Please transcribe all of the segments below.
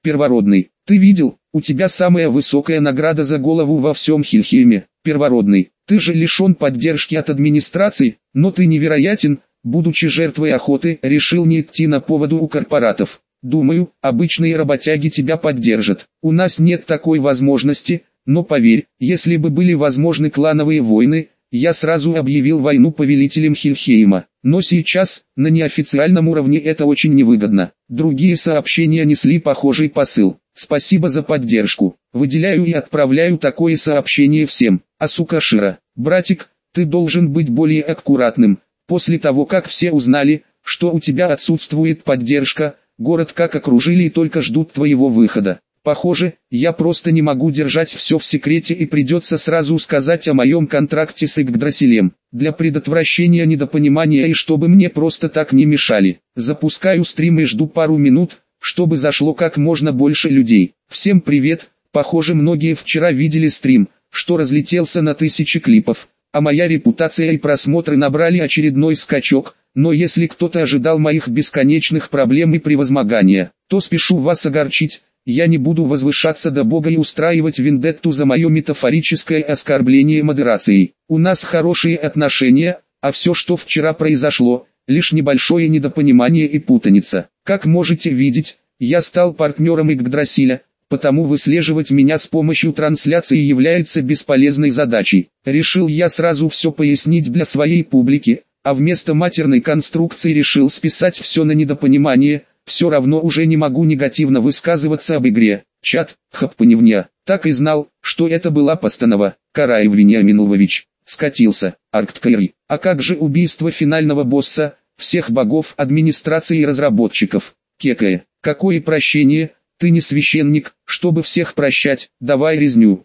Первородный. Ты видел, у тебя самая высокая награда за голову во всем Хильхейме. Первородный. Ты же лишен поддержки от администрации, но ты невероятен, будучи жертвой охоты, решил не идти на поводу у корпоратов. Думаю, обычные работяги тебя поддержат. У нас нет такой возможности, но поверь, если бы были возможны клановые войны, я сразу объявил войну повелителям Хильхейма. Но сейчас, на неофициальном уровне это очень невыгодно. Другие сообщения несли похожий посыл. Спасибо за поддержку. Выделяю и отправляю такое сообщение всем. Асукашира. Братик, ты должен быть более аккуратным. После того как все узнали, что у тебя отсутствует поддержка, город как окружили и только ждут твоего выхода. Похоже, я просто не могу держать все в секрете и придется сразу сказать о моем контракте с Игдрасилем. Для предотвращения недопонимания и чтобы мне просто так не мешали. Запускаю стрим и жду пару минут, чтобы зашло как можно больше людей. Всем привет, похоже многие вчера видели стрим, что разлетелся на тысячи клипов, а моя репутация и просмотры набрали очередной скачок, но если кто-то ожидал моих бесконечных проблем и превозмогания, то спешу вас огорчить. Я не буду возвышаться до Бога и устраивать вендетту за мое метафорическое оскорбление модерацией. У нас хорошие отношения, а все, что вчера произошло, лишь небольшое недопонимание и путаница. Как можете видеть, я стал партнером Игдрасиля, потому выслеживать меня с помощью трансляции является бесполезной задачей. Решил я сразу все пояснить для своей публики, а вместо матерной конструкции решил списать все на недопонимание. Все равно уже не могу негативно высказываться об игре. Чат, хапаневня. Так и знал, что это была постанова. Караев Вениамин Львович. Скатился. Аркткайри. А как же убийство финального босса, всех богов, администрации и разработчиков? Кекая. Какое прощение, ты не священник, чтобы всех прощать, давай резню.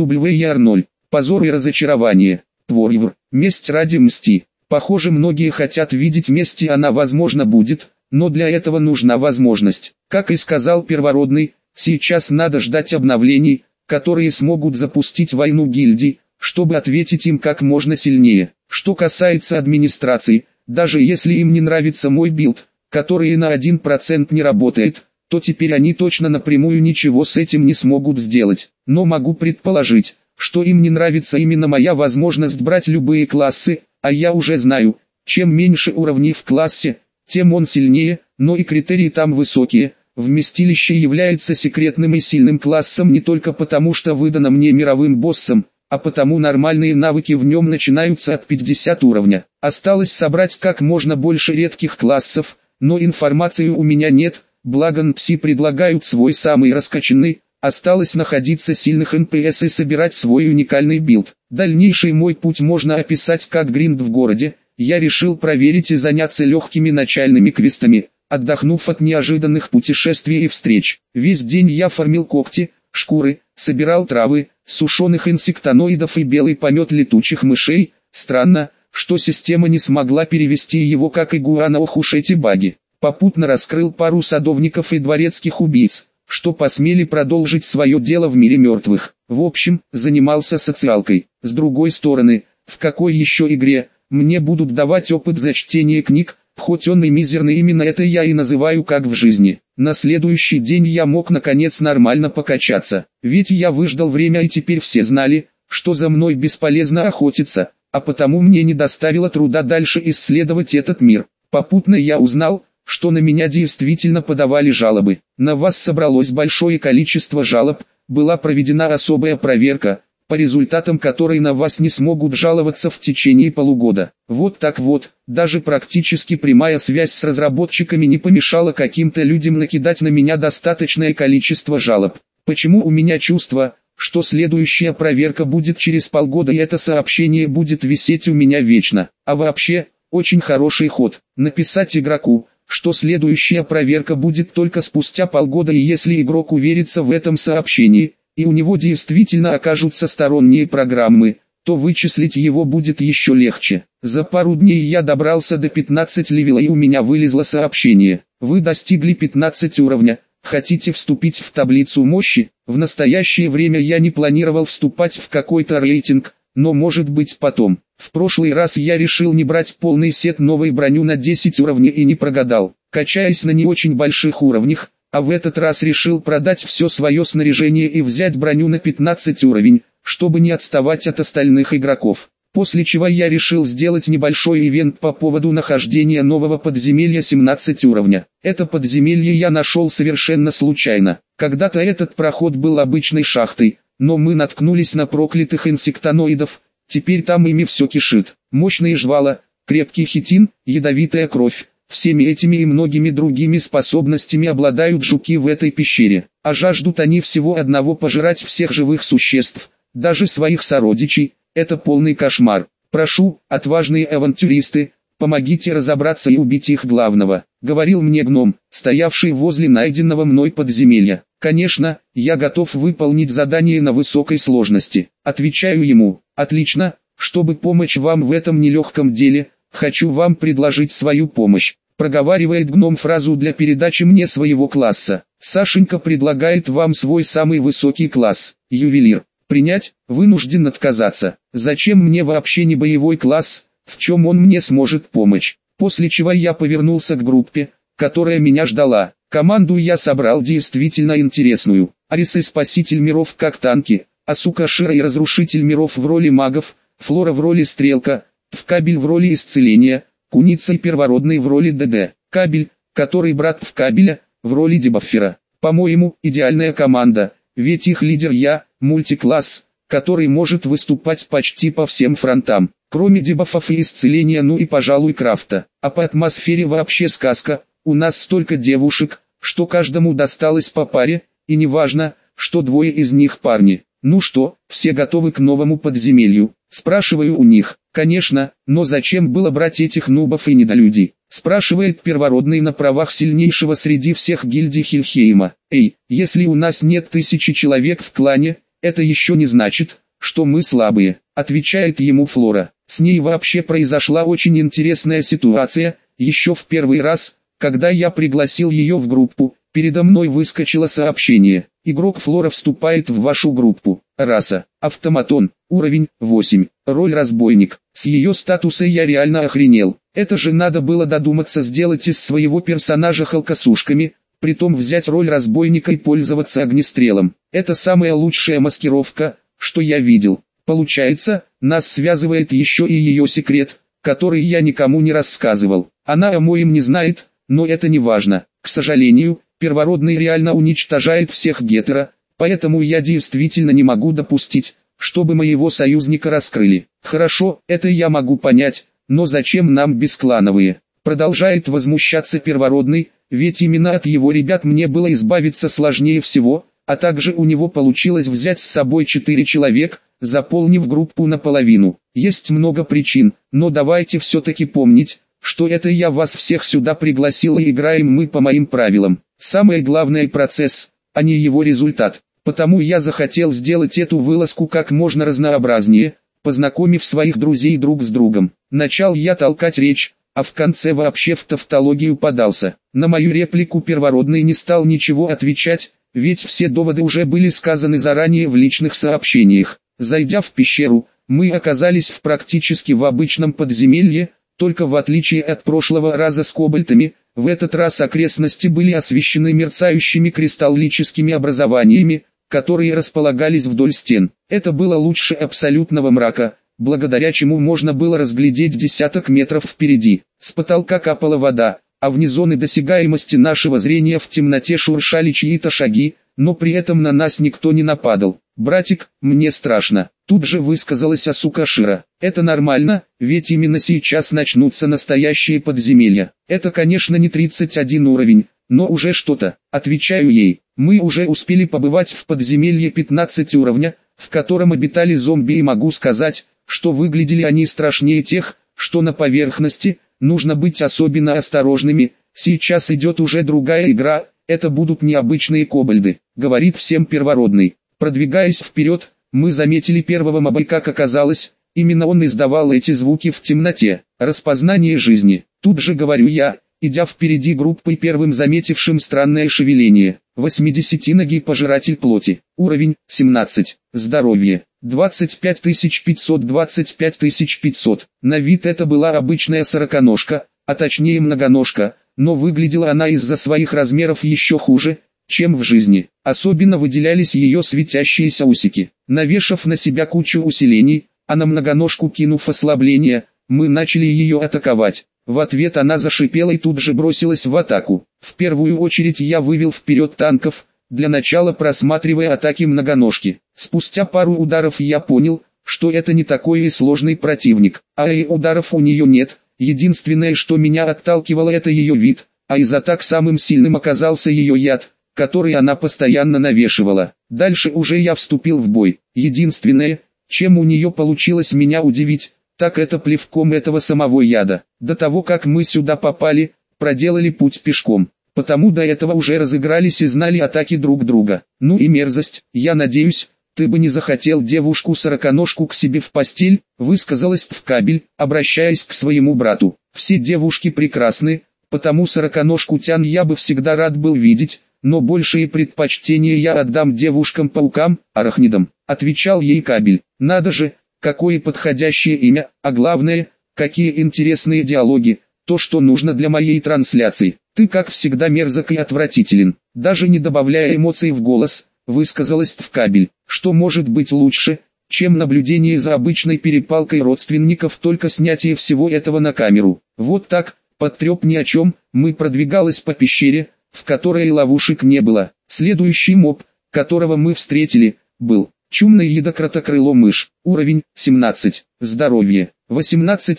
PWR0. Позор и разочарование. Творивр. Месть ради мсти. Похоже многие хотят видеть месть и она возможно будет. Но для этого нужна возможность. Как и сказал Первородный, сейчас надо ждать обновлений, которые смогут запустить войну гильдий, чтобы ответить им как можно сильнее. Что касается администрации, даже если им не нравится мой билд, который на 1% не работает, то теперь они точно напрямую ничего с этим не смогут сделать. Но могу предположить, что им не нравится именно моя возможность брать любые классы, а я уже знаю, чем меньше уровней в классе, тем он сильнее, но и критерии там высокие. Вместилище является секретным и сильным классом не только потому, что выдано мне мировым боссом, а потому нормальные навыки в нем начинаются от 50 уровня. Осталось собрать как можно больше редких классов, но информации у меня нет, благо NPC предлагают свой самый раскачанный, осталось находиться сильных НПС и собирать свой уникальный билд. Дальнейший мой путь можно описать как гринд в городе. Я решил проверить и заняться легкими начальными квестами, отдохнув от неожиданных путешествий и встреч. Весь день я фармил когти, шкуры, собирал травы, сушеных инсектоноидов и белый помет летучих мышей. Странно, что система не смогла перевести его как игуана ох эти баги. Попутно раскрыл пару садовников и дворецких убийц, что посмели продолжить свое дело в мире мертвых. В общем, занимался социалкой. С другой стороны, в какой еще игре мне будут давать опыт за чтение книг, хоть он и мизерный, именно это я и называю как в жизни. На следующий день я мог наконец нормально покачаться, ведь я выждал время и теперь все знали, что за мной бесполезно охотиться, а потому мне не доставило труда дальше исследовать этот мир. Попутно я узнал, что на меня действительно подавали жалобы. На вас собралось большое количество жалоб, была проведена особая проверка, по результатам которой на вас не смогут жаловаться в течение полугода. Вот так вот, даже практически прямая связь с разработчиками не помешала каким-то людям накидать на меня достаточное количество жалоб. Почему у меня чувство, что следующая проверка будет через полгода и это сообщение будет висеть у меня вечно? А вообще, очень хороший ход, написать игроку, что следующая проверка будет только спустя полгода, и если игрок уверится в этом сообщении, и у него действительно окажутся сторонние программы, то вычислить его будет еще легче. За пару дней я добрался до 15 левела и у меня вылезло сообщение. Вы достигли 15 уровня, хотите вступить в таблицу мощи? В настоящее время я не планировал вступать в какой-то рейтинг, но может быть потом. В прошлый раз я решил не брать полный сет новой броню на 10 уровней и не прогадал. Качаясь на не очень больших уровнях, а в этот раз решил продать все свое снаряжение и взять броню на 15 уровень, чтобы не отставать от остальных игроков. После чего я решил сделать небольшой ивент по поводу нахождения нового подземелья 17 уровня. Это подземелье я нашел совершенно случайно. Когда-то этот проход был обычной шахтой, но мы наткнулись на проклятых инсектоноидов, теперь там ими все кишит. Мощные жвала, крепкий хитин, ядовитая кровь. Всеми этими и многими другими способностями обладают жуки в этой пещере, а жаждут они всего одного: пожирать всех живых существ, даже своих сородичей. Это полный кошмар. Прошу, отважные авантюристы, помогите разобраться и убить их главного, говорил мне гном, стоявший возле найденного мной подземелья. Конечно, я готов выполнить задание на высокой сложности. Отвечаю ему: отлично, чтобы помочь вам в этом нелегком деле, хочу вам предложить свою помощь. Проговаривает гном фразу для передачи мне своего класса. Сашенька предлагает вам свой самый высокий класс, ювелир. Принять, вынужден отказаться. Зачем мне вообще не боевой класс, в чем он мне сможет помочь? После чего я повернулся к группе, которая меня ждала. Команду я собрал действительно интересную. Арис и Спаситель миров как танки, Асука Шира и Разрушитель миров в роли магов, Флора в роли Стрелка, Кабель в роли Исцеления, Куница и Первородный в роли ДД. Кабель, который брат Кабеля, в роли дебаффера. По-моему, идеальная команда, ведь их лидер я, мультикласс, который может выступать почти по всем фронтам, кроме дебафов и исцеления, ну и пожалуй крафта. А по атмосфере вообще сказка, у нас столько девушек, что каждому досталось по паре, и не важно, что двое из них парни. Ну что, все готовы к новому подземелью? Спрашиваю у них. Конечно, но зачем было брать этих нубов и недолюдей? Спрашивает Первородный на правах сильнейшего среди всех гильдий Хильхейма. Эй, если у нас нет 1000 человек в клане, это еще не значит, что мы слабые, отвечает ему Флора. С ней вообще произошла очень интересная ситуация. Еще в первый раз, когда я пригласил ее в группу, передо мной выскочило сообщение: игрок Флора вступает в вашу группу. Раса: автоматон, уровень 8, роль разбойник. С ее статуса я реально охренел. Это же надо было додуматься сделать из своего персонажа халкосушками, притом взять роль разбойника и пользоваться огнестрелом. Это самая лучшая маскировка, что я видел. Получается, нас связывает еще и ее секрет, который я никому не рассказывал. Она о моем не знает, но это не важно. К сожалению, Первородный реально уничтожает всех гетеро, поэтому я действительно не могу допустить, чтобы моего союзника раскрыли. Хорошо, это я могу понять, но зачем нам бесклановые? Продолжает возмущаться Первородный, ведь именно от его ребят мне было избавиться сложнее всего, а также у него получилось взять с собой 4 человек, заполнив группу наполовину. Есть много причин, но давайте все-таки помнить, что это я вас всех сюда пригласил и играем мы по моим правилам. Самое главное процесс, а не его результат. Потому я захотел сделать эту вылазку как можно разнообразнее, познакомив своих друзей друг с другом. Начал я толкать речь, а в конце вообще в тавтологию подался. На мою реплику Первородный не стал ничего отвечать, ведь все доводы уже были сказаны заранее в личных сообщениях. Зайдя в пещеру, мы оказались практически в обычном подземелье, только в отличие от прошлого раза с кобальтами, в этот раз окрестности были освещены мерцающими кристаллическими образованиями, которые располагались вдоль стен. Это было лучше абсолютного мрака, благодаря чему можно было разглядеть десяток метров впереди. С потолка капала вода, а вне зоны досягаемости нашего зрения в темноте шуршали чьи-то шаги, но при этом на нас никто не нападал. «Братик, мне страшно», тут же высказалась Асука Шира. «Это нормально, ведь именно сейчас начнутся настоящие подземелья. Это, конечно, не 31 уровень, но уже что-то», отвечаю ей. «Мы уже успели побывать в подземелье 15 уровня, в котором обитали зомби, и могу сказать, что выглядели они страшнее тех, что на поверхности. Нужно быть особенно осторожными, сейчас идет уже другая игра, это будут необычные кобальды», говорит всем Первородный. Продвигаясь вперед, мы заметили первого моба, и как оказалось, именно он издавал эти звуки в темноте. Распознание жизни. Тут же говорю я, идя впереди группы, первым заметившим странное шевеление. 80-ногий пожиратель плоти. Уровень 17. Здоровье 25500, 25500. На вид это была обычная сороконожка, а точнее многоножка, но выглядела она из-за своих размеров еще хуже, чем в жизни. Особенно выделялись ее светящиеся усики. Навешав на себя кучу усилений, а на многоножку кинув ослабление, мы начали ее атаковать. В ответ она зашипела и тут же бросилась в атаку. В первую очередь я вывел вперед танков, для начала просматривая атаки многоножки. Спустя пару ударов я понял, что это не такой и сложный противник, а и ударов у нее нет. Единственное, что меня отталкивало, это ее вид, а из атак самым сильным оказался ее яд, который она постоянно навешивала. Дальше уже я вступил в бой. Единственное, чем у нее получилось меня удивить, так это плевком этого самого яда. До того как мы сюда попали, проделали путь пешком, потому до этого уже разыгрались и знали атаки друг друга. Ну и мерзость, я надеюсь, ты бы не захотел девушку-сороконожку к себе в постель, высказалась Ткабель, обращаясь к своему брату. Все девушки прекрасны, потому сороконожку Тян я бы всегда рад был видеть, но большее предпочтение я отдам девушкам-паукам, арахнидам, отвечал ей Кабель. Надо же, какое подходящее имя, а главное, какие интересные диалоги, то, что нужно для моей трансляции. Ты как всегда мерзок и отвратителен, даже не добавляя эмоций в голос, высказалась Ткабель. Что может быть лучше, чем наблюдение за обычной перепалкой родственников, только снятие всего этого на камеру. Вот так, под треп ни о чем, мы продвигалась по пещере, в которой ловушек не было. Следующий моб, которого мы встретили, был чумный ядокротокрыло мышь. Уровень 17. Здоровье 18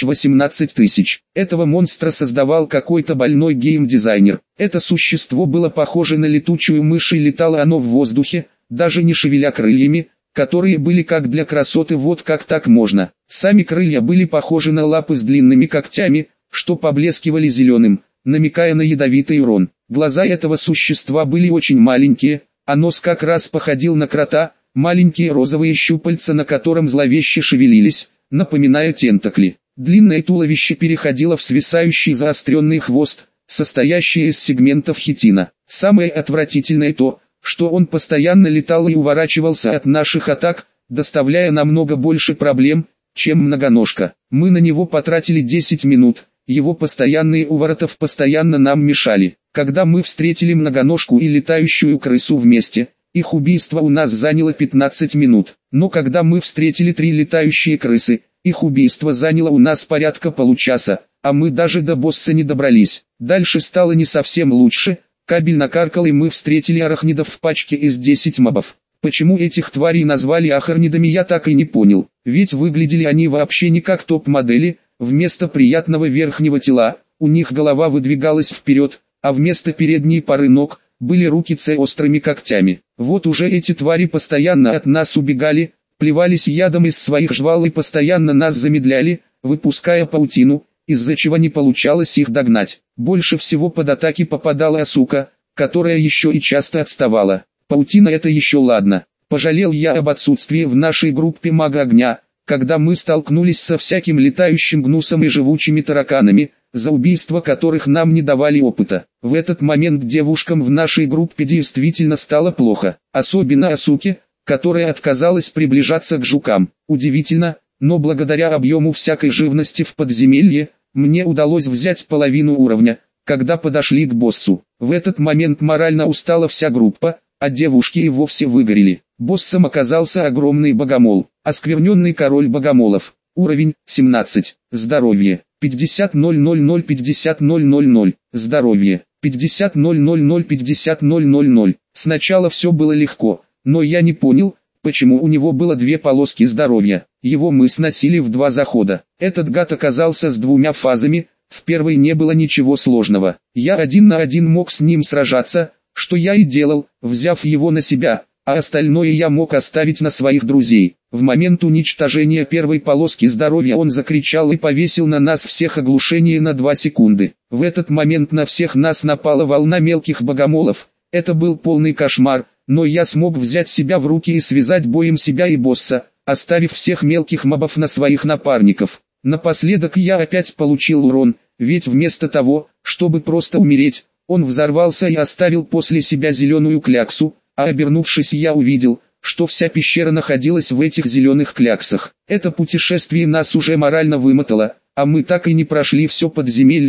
000. Этого монстра создавал какой-то больной геймдизайнер. Это существо было похоже на летучую мышь, и летало оно в воздухе, даже не шевеля крыльями, которые были как для красоты. Вот как так можно. Сами крылья были похожи на лапы с длинными когтями, что поблескивали зеленым, намекая на ядовитый урон. Глаза этого существа были очень маленькие, а нос как раз походил на крота, маленькие розовые щупальца на котором зловеще шевелились, напоминая тентакли. Длинное туловище переходило в свисающий заостренный хвост, состоящий из сегментов хитина. Самое отвратительное то, что он постоянно летал и уворачивался от наших атак, доставляя намного больше проблем, чем многоножка. Мы на него потратили 10 минут, его постоянные уворотов постоянно нам мешали. Когда мы встретили многоножку и летающую крысу вместе, их убийство у нас заняло 15 минут. Но когда мы встретили 3 летающие крысы, их убийство заняло у нас порядка получаса, а мы даже до босса не добрались. Дальше стало не совсем лучше. Кабель накаркал, и мы встретили арахнидов в пачке из 10 мобов. Почему этих тварей назвали ахарнидами, я так и не понял, ведь выглядели они вообще не как топ-модели. Вместо приятного верхнего тела, у них голова выдвигалась вперед, а вместо передней пары ног, были руки с острыми когтями. Вот уже эти твари постоянно от нас убегали, плевались ядом из своих жвал и постоянно нас замедляли, выпуская паутину, из-за чего не получалось их догнать. Больше всего под атаки попадала Асука, которая еще и часто отставала. Паутина — это еще ладно. Пожалел я об отсутствии в нашей группе мага огня, когда мы столкнулись со всяким летающим гнусом и живучими тараканами, за убийство которых нам не давали опыта. В этот момент девушкам в нашей группе действительно стало плохо, особенно Асуке, которая отказалась приближаться к жукам. Удивительно, но благодаря объему всякой живности в подземелье, мне удалось взять половину уровня, когда подошли к боссу. В этот момент морально устала вся группа, а девушки и вовсе выгорели. Боссом оказался огромный богомол, оскверненный король богомолов. Уровень 17. Здоровье 50 000 50 000. Здоровье 50 000 50 000. Сначала все было легко, но я не понял, почему у него было 2 полоски здоровья. Его мы сносили в 2 захода. Этот гад оказался с 2 фазами, в первой не было ничего сложного. Я 1 на 1 мог с ним сражаться, что я и делал, взяв его на себя, а остальное я мог оставить на своих друзей. В момент уничтожения первой полоски здоровья он закричал и повесил на нас всех оглушение на 2 секунды. В этот момент на всех нас напала волна мелких богомолов. Это был полный кошмар, но я смог взять себя в руки и связать боем себя и босса, оставив всех мелких мобов на своих напарников. Напоследок я опять получил урон, ведь вместо того, чтобы просто умереть, он взорвался и оставил после себя зеленую кляксу, а обернувшись я увидел, что вся пещера находилась в этих зеленых кляксах. Это путешествие нас уже морально вымотало, а мы так и не прошли все подземелье,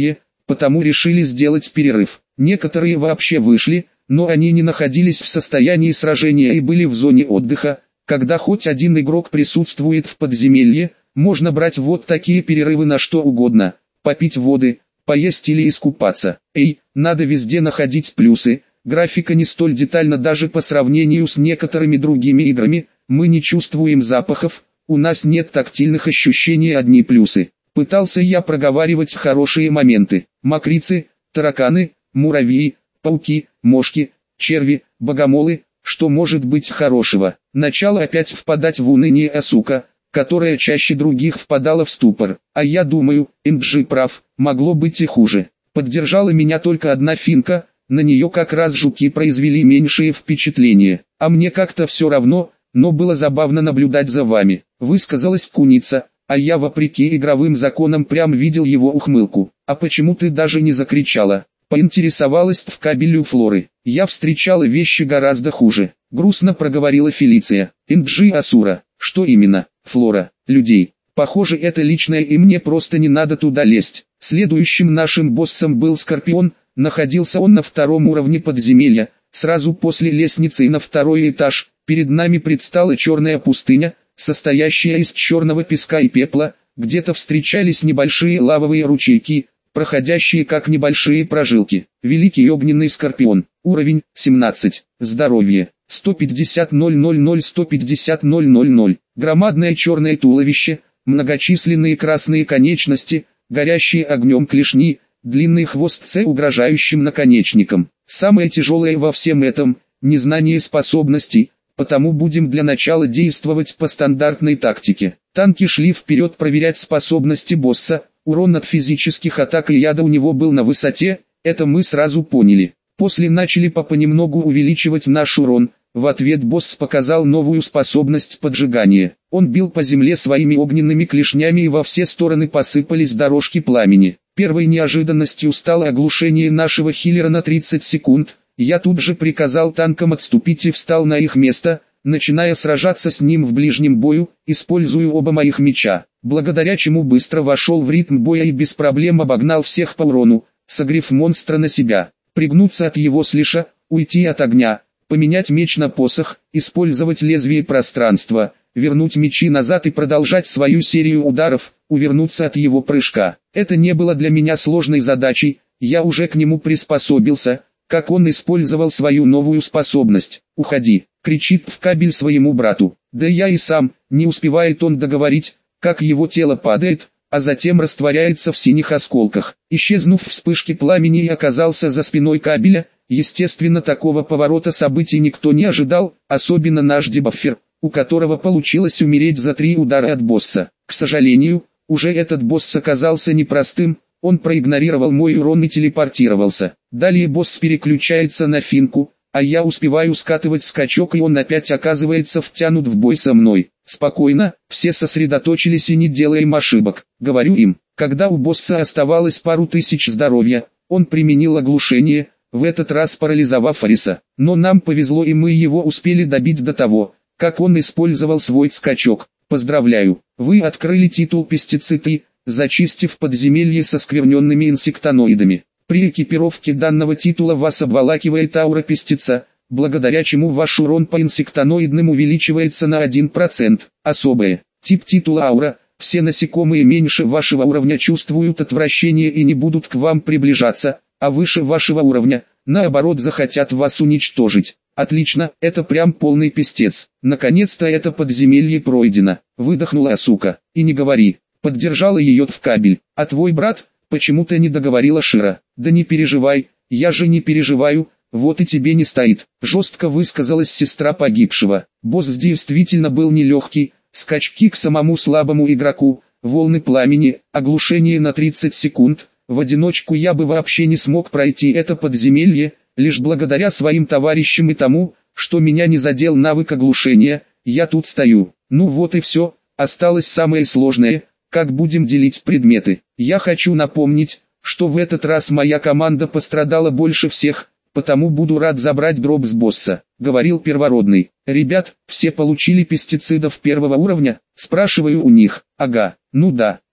потому решили сделать перерыв. Некоторые вообще вышли, но они не находились в состоянии сражения и были в зоне отдыха. Когда хоть один игрок присутствует в подземелье, можно брать вот такие перерывы на что угодно, попить воды, поесть или искупаться. Надо везде находить плюсы. Графика не столь детальна даже по сравнению с некоторыми другими играми, мы не чувствуем запахов, у нас нет тактильных ощущений, одни плюсы. Пытался я проговаривать хорошие моменты. Мокрицы, тараканы, муравьи, пауки, мошки, черви, богомолы, что может быть хорошего? Начало опять впадать в уныние Асука, которая чаще других впадала в ступор. А я думаю, Энджи прав, могло быть и хуже. Поддержала меня только одна финка, на нее как раз жуки произвели меньшее впечатление. А мне как-то все равно, но было забавно наблюдать за вами. Высказалась куница, а я вопреки игровым законам прям видел его ухмылку. А почему ты даже не закричала? Поинтересовалась в кабелю Флоры. Я встречала вещи гораздо хуже. Грустно проговорила Фелиция. Энджи Асура. Что именно? Флора. Людей. Похоже, это личное и мне просто не надо туда лезть. Следующим нашим боссом был Скорпион. Находился он на втором уровне подземелья. Сразу после лестницы и на второй этаж. Перед нами предстала черная пустыня, состоящая из черного песка и пепла. Где-то встречались небольшие лавовые ручейки, проходящие как небольшие прожилки. Великий огненный скорпион. Уровень 17. Здоровье 150 000 150 000. Громадное черное туловище, многочисленные красные конечности, горящие огнем клешни, длинный хвост с угрожающим наконечником. Самое тяжелое во всем этом – незнание способностей, потому будем для начала действовать по стандартной тактике. Танки шли вперед проверять способности босса, урон от физических атак и яда у него был на высоте, это мы сразу поняли. После начали понемногу увеличивать наш урон, в ответ босс показал новую способность поджигания. Он бил по земле своими огненными клешнями и во все стороны посыпались дорожки пламени. Первой неожиданностью стало оглушение нашего хилера на 30 секунд. Я тут же приказал танкам отступить и встал на их место, начиная сражаться с ним в ближнем бою, используя оба моих меча, благодаря чему быстро вошел в ритм боя и без проблем обогнал всех по урону, согрев монстра на себя. Пригнуться от его слиша, уйти от огня, поменять меч на посох, использовать лезвие пространства, вернуть мечи назад и продолжать свою серию ударов, увернуться от его прыжка. Это не было для меня сложной задачей, я уже к нему приспособился, как он использовал свою новую способность. «Уходи!» — кричит в кабель своему брату. Да я и сам, не успевает он договорить, как его тело падает, а затем растворяется в синих осколках. Исчезнув в вспышке пламени и оказался за спиной кабеля. Естественно, такого поворота событий никто не ожидал, особенно наш дебаффер, у которого получилось умереть за 3 удара от босса. К сожалению, уже этот босс оказался непростым, он проигнорировал мой урон и телепортировался. Далее босс переключается на финку, а я успеваю скатывать скачок и он опять оказывается втянут в бой со мной. Спокойно, все сосредоточились и не делаем ошибок, говорю им. Когда у босса оставалось пару тысяч здоровья, он применил оглушение, в этот раз парализовав Ариса. Но нам повезло и мы его успели добить до того, как он использовал свой скачок. Поздравляю, вы открыли титул пестициды, зачистив подземелье со скверненными инсектоноидами. При экипировке данного титула вас обволакивает аура пестица, благодаря чему ваш урон по инсектоноидным увеличивается на 1%. Особое. Тип титула аура. Все насекомые меньше вашего уровня чувствуют отвращение и не будут к вам приближаться, а выше вашего уровня, наоборот, захотят вас уничтожить. Отлично, это прям полный пестец. Наконец-то это подземелье пройдено. Выдохнула Асука. И не говори. Поддержала ее в кабель. А твой брат? Почему-то не договорила Шира. Да не переживай, я же не переживаю, вот и тебе не стоит. Жестко высказалась сестра погибшего. Босс действительно был нелегкий, скачки к самому слабому игроку, волны пламени, оглушение на 30 секунд. В одиночку я бы вообще не смог пройти это подземелье, лишь благодаря своим товарищам и тому, что меня не задел навык оглушения, я тут стою. Ну вот и все, осталось самое сложное. Как будем делить предметы? Я хочу напомнить, что в этот раз моя команда пострадала больше всех, потому буду рад забрать дроп с босса, говорил первородный. Ребят, все получили пестицидов первого уровня? Спрашиваю у них. Ага, ну да,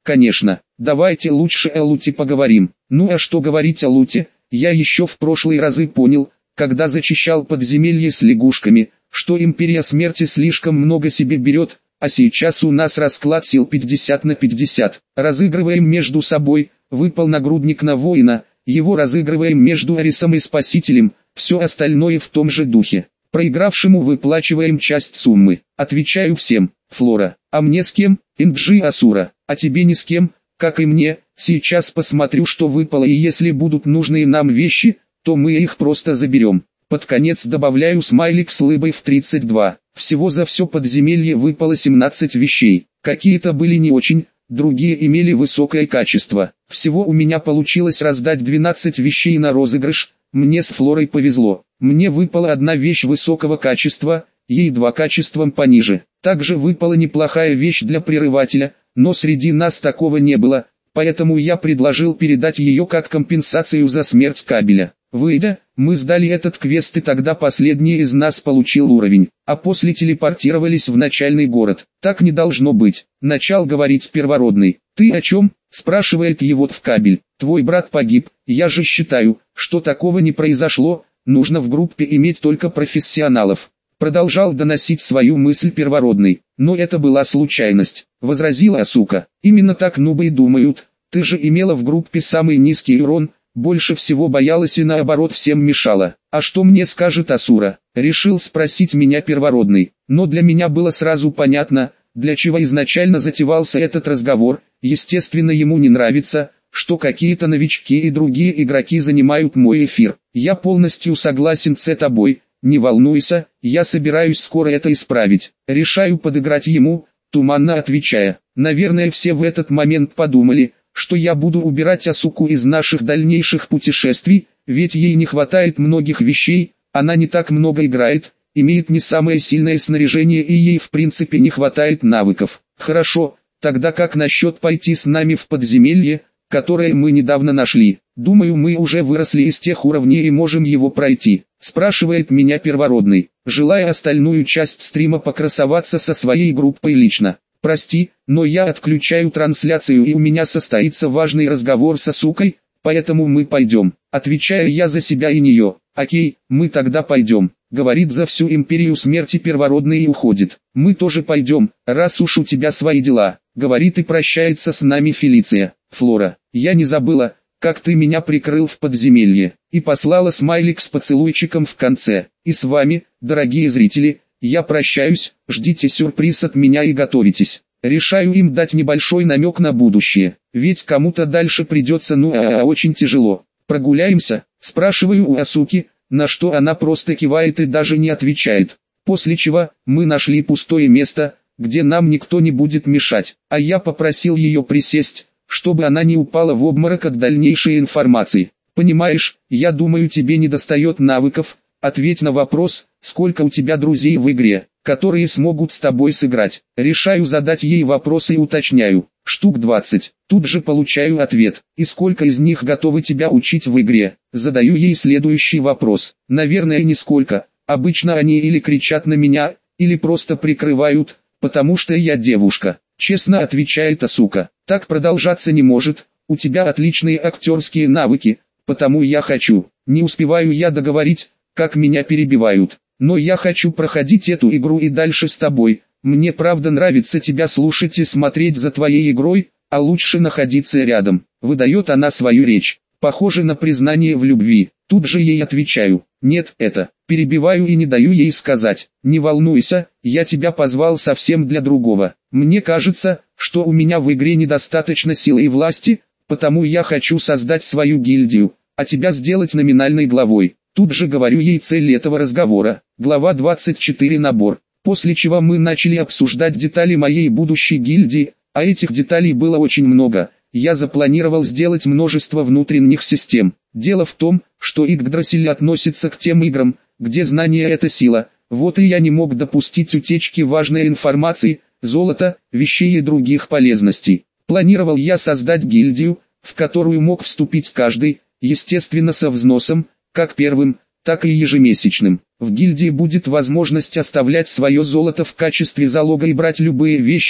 конечно. Давайте лучше о луте поговорим. Ну а что говорить о луте, я еще в прошлые разы понял, когда зачищал подземелье с лягушками, что Империя Смерти слишком много себе берет, а сейчас у нас расклад сил 50 на 50. Разыгрываем между собой, выпал нагрудник на воина, его разыгрываем между Арисом и Спасителем, все остальное в том же духе. Проигравшему выплачиваем часть суммы. Отвечаю всем. Флора. А мне с кем? Инджи Асура. А тебе ни с кем, как и мне. Сейчас посмотрю, что выпало, и если будут нужные нам вещи, то мы их просто заберем. Под конец добавляю смайлик с лыбой в 32. Всего за все подземелье выпало 17 вещей. Какие-то были не очень, другие имели высокое качество. Всего у меня получилось раздать 12 вещей на розыгрыш. Мне с Флорой повезло. Мне выпала одна вещь высокого качества, ей два качеством пониже. Также выпала неплохая вещь для прерывателя, но среди нас такого не было, поэтому я предложил передать ее как компенсацию за смерть кабеля. Выйдя, мы сдали этот квест, и тогда последний из нас получил уровень, а после телепортировались в начальный город. Так не должно быть. Начал говорить первородный. «Ты о чем?» – спрашивает его в кабель. «Твой брат погиб, я же считаю, что такого не произошло, нужно в группе иметь только профессионалов». Продолжал доносить свою мысль первородный. «Но это была случайность», – возразила Асука. «Именно так нубы и думают. Ты же имела в группе самый низкий урон, больше всего боялась и наоборот всем мешала. А что мне скажет Асура?» Решил спросить меня первородный. Но для меня было сразу понятно, для чего изначально затевался этот разговор. Естественно, ему не нравится, что какие-то новички и другие игроки занимают мой эфир. Я полностью согласен с тобой. Не волнуйся, я собираюсь скоро это исправить. Решаю подыграть ему, туманно отвечая. Наверное, все в этот момент подумали, что я буду убирать Асуку из наших дальнейших путешествий, ведь ей не хватает многих вещей, она не так много играет, имеет не самое сильное снаряжение и ей в принципе не хватает навыков. Хорошо, тогда как насчет пойти с нами в подземелье, которое мы недавно нашли? Думаю, мы уже выросли из тех уровней и можем его пройти. Спрашивает меня первородный, желая остальную часть стрима покрасоваться со своей группой лично. Прости, но я отключаю трансляцию и у меня состоится важный разговор с Асукой, поэтому мы пойдем. Отвечаю я за себя и нее. Окей, мы тогда пойдем. Говорит за всю Империю Смерти первородный и уходит. Мы тоже пойдем, раз уж у тебя свои дела. Говорит и прощается с нами Фелиция. Флора, я не забыла, как ты меня прикрыл в подземелье, и послала смайлик с поцелуйчиком в конце. И с вами, дорогие зрители, я прощаюсь, ждите сюрприз от меня и готовитесь. Решаю им дать небольшой намек на будущее, ведь кому-то дальше придется очень тяжело. Прогуляемся, спрашиваю у Асуки, на что она просто кивает и даже не отвечает. После чего, мы нашли пустое место, где нам никто не будет мешать, а я попросил ее присесть, чтобы она не упала в обморок от дальнейшей информации. Понимаешь, я думаю, тебе недостает навыков. Ответь на вопрос, сколько у тебя друзей в игре, которые смогут с тобой сыграть. Решаю задать ей вопросы и уточняю. Штук 20. Тут же получаю ответ. И сколько из них готовы тебя учить в игре? Задаю ей следующий вопрос. Наверное, нисколько. Обычно они или кричат на меня, или просто прикрывают, потому что я девушка. Честно отвечает Асука. Так продолжаться не может. У тебя отличные актерские навыки, потому я хочу. Не успеваю я договорить, как меня перебивают. Но я хочу проходить эту игру и дальше с тобой. Мне правда нравится тебя слушать и смотреть за твоей игрой, а лучше находиться рядом. Выдает она свою речь. Похоже на признание в любви. Тут же ей отвечаю. Нет, это. Перебиваю и не даю ей сказать. Не волнуйся, я тебя позвал совсем для другого. Мне кажется, что у меня в игре недостаточно силы и власти, потому я хочу создать свою гильдию, а тебя сделать номинальной главой. Тут же говорю ей цель этого разговора. Глава 24 набор. После чего мы начали обсуждать детали моей будущей гильдии, а этих деталей было очень много. Я запланировал сделать множество внутренних систем. Дело в том, что Игдрасиль относится к тем играм, где знание это сила. Вот и я не мог допустить утечки важной информации, золота, вещей и других полезностей. Планировал я создать гильдию, в которую мог вступить каждый, естественно со взносом, как первым, так и ежемесячным. В гильдии будет возможность оставлять свое золото в качестве залога и брать любые вещи,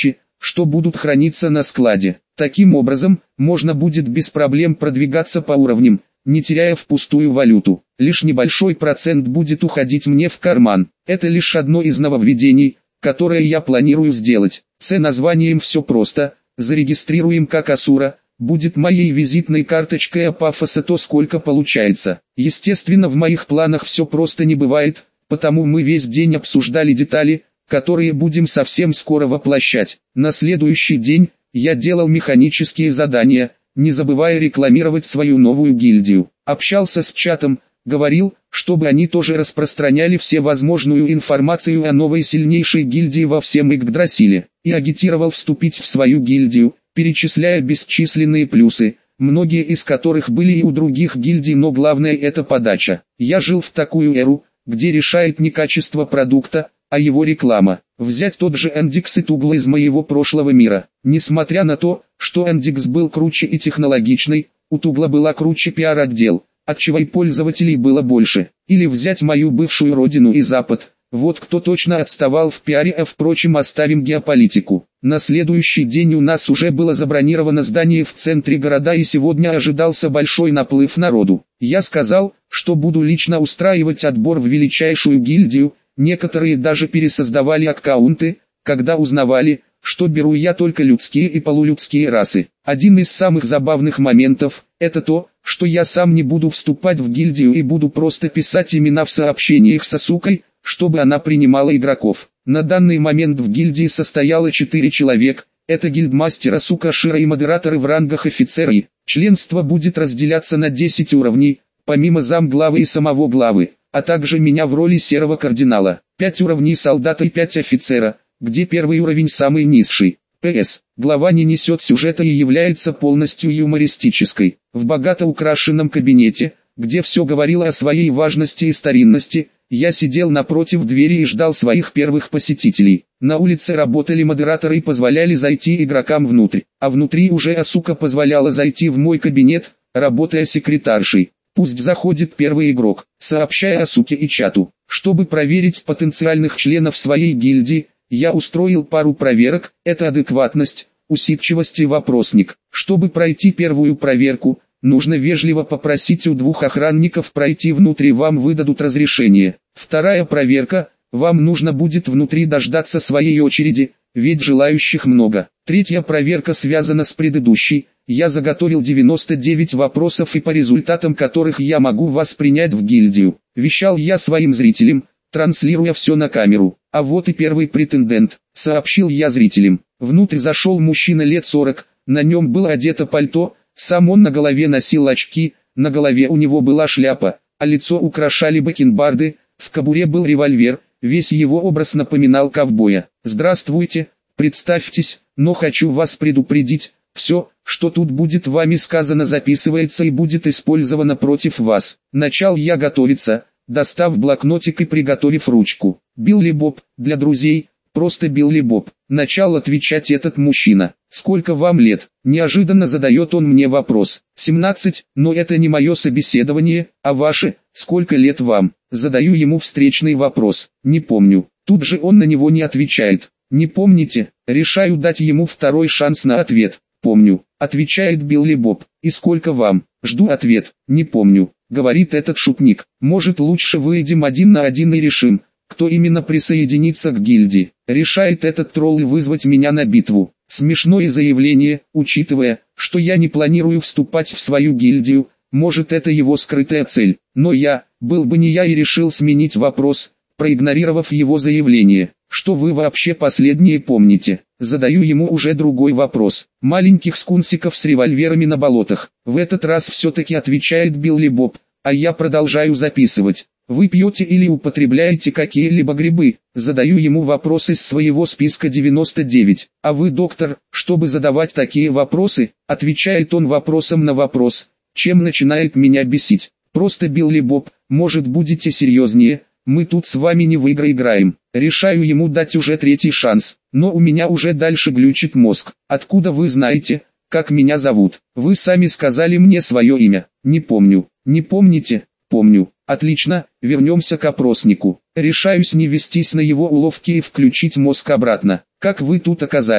что будут храниться на складе. Таким образом, можно будет без проблем продвигаться по уровням, не теряя впустую валюту. Лишь небольшой процент будет уходить мне в карман. Это лишь одно из нововведений, которое я планирую сделать. С названием все просто, зарегистрируем как Асура, будет моей визитной карточкой, а пафоса то сколько получается. Естественно, в моих планах все просто не бывает, потому мы весь день обсуждали детали, которые будем совсем скоро воплощать. На следующий день я делал механические задания, не забывая рекламировать свою новую гильдию. Общался с чатом, говорил, чтобы они тоже распространяли всевозможную информацию о новой сильнейшей гильдии во всем Игдрасиле, и агитировал вступить в свою гильдию, перечисляя бесчисленные плюсы, многие из которых были и у других гильдий, но главное это подача. Я жил в такую эру, где решает не качество продукта, а его реклама. Взять тот же Яндекс и Тугла из моего прошлого мира. Несмотря на то, что Яндекс был круче и технологичный, у Тугла была круче пиар-отдел, отчего и пользователей было больше. Или взять мою бывшую родину и Запад. Вот кто точно отставал в пиаре, а впрочем оставим геополитику. На следующий день у нас уже было забронировано здание в центре города, и сегодня ожидался большой наплыв народу. Я сказал, что буду лично устраивать отбор в величайшую гильдию. Некоторые даже пересоздавали аккаунты, когда узнавали, что беру я только людские и полулюдские расы. Один из самых забавных моментов – это то, что я сам не буду вступать в гильдию и буду просто писать имена в сообщениях с Асукой, чтобы она принимала игроков. На данный момент в гильдии состояло 4 человека, это гильдмастер Асука Шира и модераторы в рангах офицеры. Членство будет разделяться на 10 уровней, помимо замглавы и самого главы, а также меня в роли серого кардинала. 5 уровней солдата и 5 офицера, где первый уровень самый низший. П.С. Глава не несет сюжета и является полностью юмористической. В богато украшенном кабинете, где все говорило о своей важности и старинности, я сидел напротив двери и ждал своих первых посетителей. На улице работали модераторы и позволяли зайти игрокам внутрь, а внутри уже Асука позволяла зайти в мой кабинет, работая секретаршей. Пусть заходит первый игрок, сообщая Асуке и чату. Чтобы проверить потенциальных членов своей гильдии, я устроил пару проверок, это адекватность, усидчивость и вопросник. Чтобы пройти первую проверку, нужно вежливо попросить у 2 охранников пройти внутрь, вам выдадут разрешение. Вторая проверка, вам нужно будет внутри дождаться своей очереди, ведь желающих много. Третья проверка связана с предыдущей. Я заготовил 99 вопросов, и по результатам которых я могу вас принять в гильдию. Вещал я своим зрителям, транслируя все на камеру. А вот и первый претендент, сообщил я зрителям. Внутрь зашел мужчина лет 40, на нем было одето пальто, сам он на голове носил очки, на голове у него была шляпа, а лицо украшали бакенбарды, в кобуре был револьвер, весь его образ напоминал ковбоя. Здравствуйте, представьтесь, но хочу вас предупредить, все, что тут будет вами сказано, записывается и будет использовано против вас. Начал я готовиться, достав блокнотик и приготовив ручку. Билли Боб, для друзей, просто Билли Боб. Начал отвечать этот мужчина. Сколько вам лет? Неожиданно задает он мне вопрос. 17, но это не мое собеседование, а ваше, сколько лет вам? Задаю ему встречный вопрос. Не помню. Тут же он на него не отвечает. Не помните? Решаю дать ему второй шанс на ответ. Помню, отвечает Билли Боб. И сколько вам? Жду ответ. Не помню, говорит этот шутник. Может, лучше выйдем 1 на 1 и решим, кто именно присоединится к гильдии. Решает этот тролл и вызвать меня на битву. Смешное заявление, учитывая, что я не планирую вступать в свою гильдию. Может, это его скрытая цель. Но был бы не я, и решил сменить вопрос, проигнорировав его заявление. Что вы вообще последнее помните? Задаю ему уже другой вопрос. Маленьких скунсиков с револьверами на болотах. В этот раз все-таки отвечает Билли Боб, а я продолжаю записывать. Вы пьете или употребляете какие-либо грибы? Задаю ему вопрос из своего списка 99. А вы, доктор, чтобы задавать такие вопросы? Отвечает он вопросом на вопрос, чем начинает меня бесить. Просто Билли Боб, может, будете серьезнее? Мы тут с вами не в игры играем. Решаю ему дать уже третий шанс, но у меня уже дальше глючит мозг. Откуда вы знаете, как меня зовут? Вы сами сказали мне свое имя. Не помню. Не помните? Помню. Отлично, вернемся к опроснику. Решаюсь не вестись на его уловки и включить мозг обратно. Как вы тут оказались?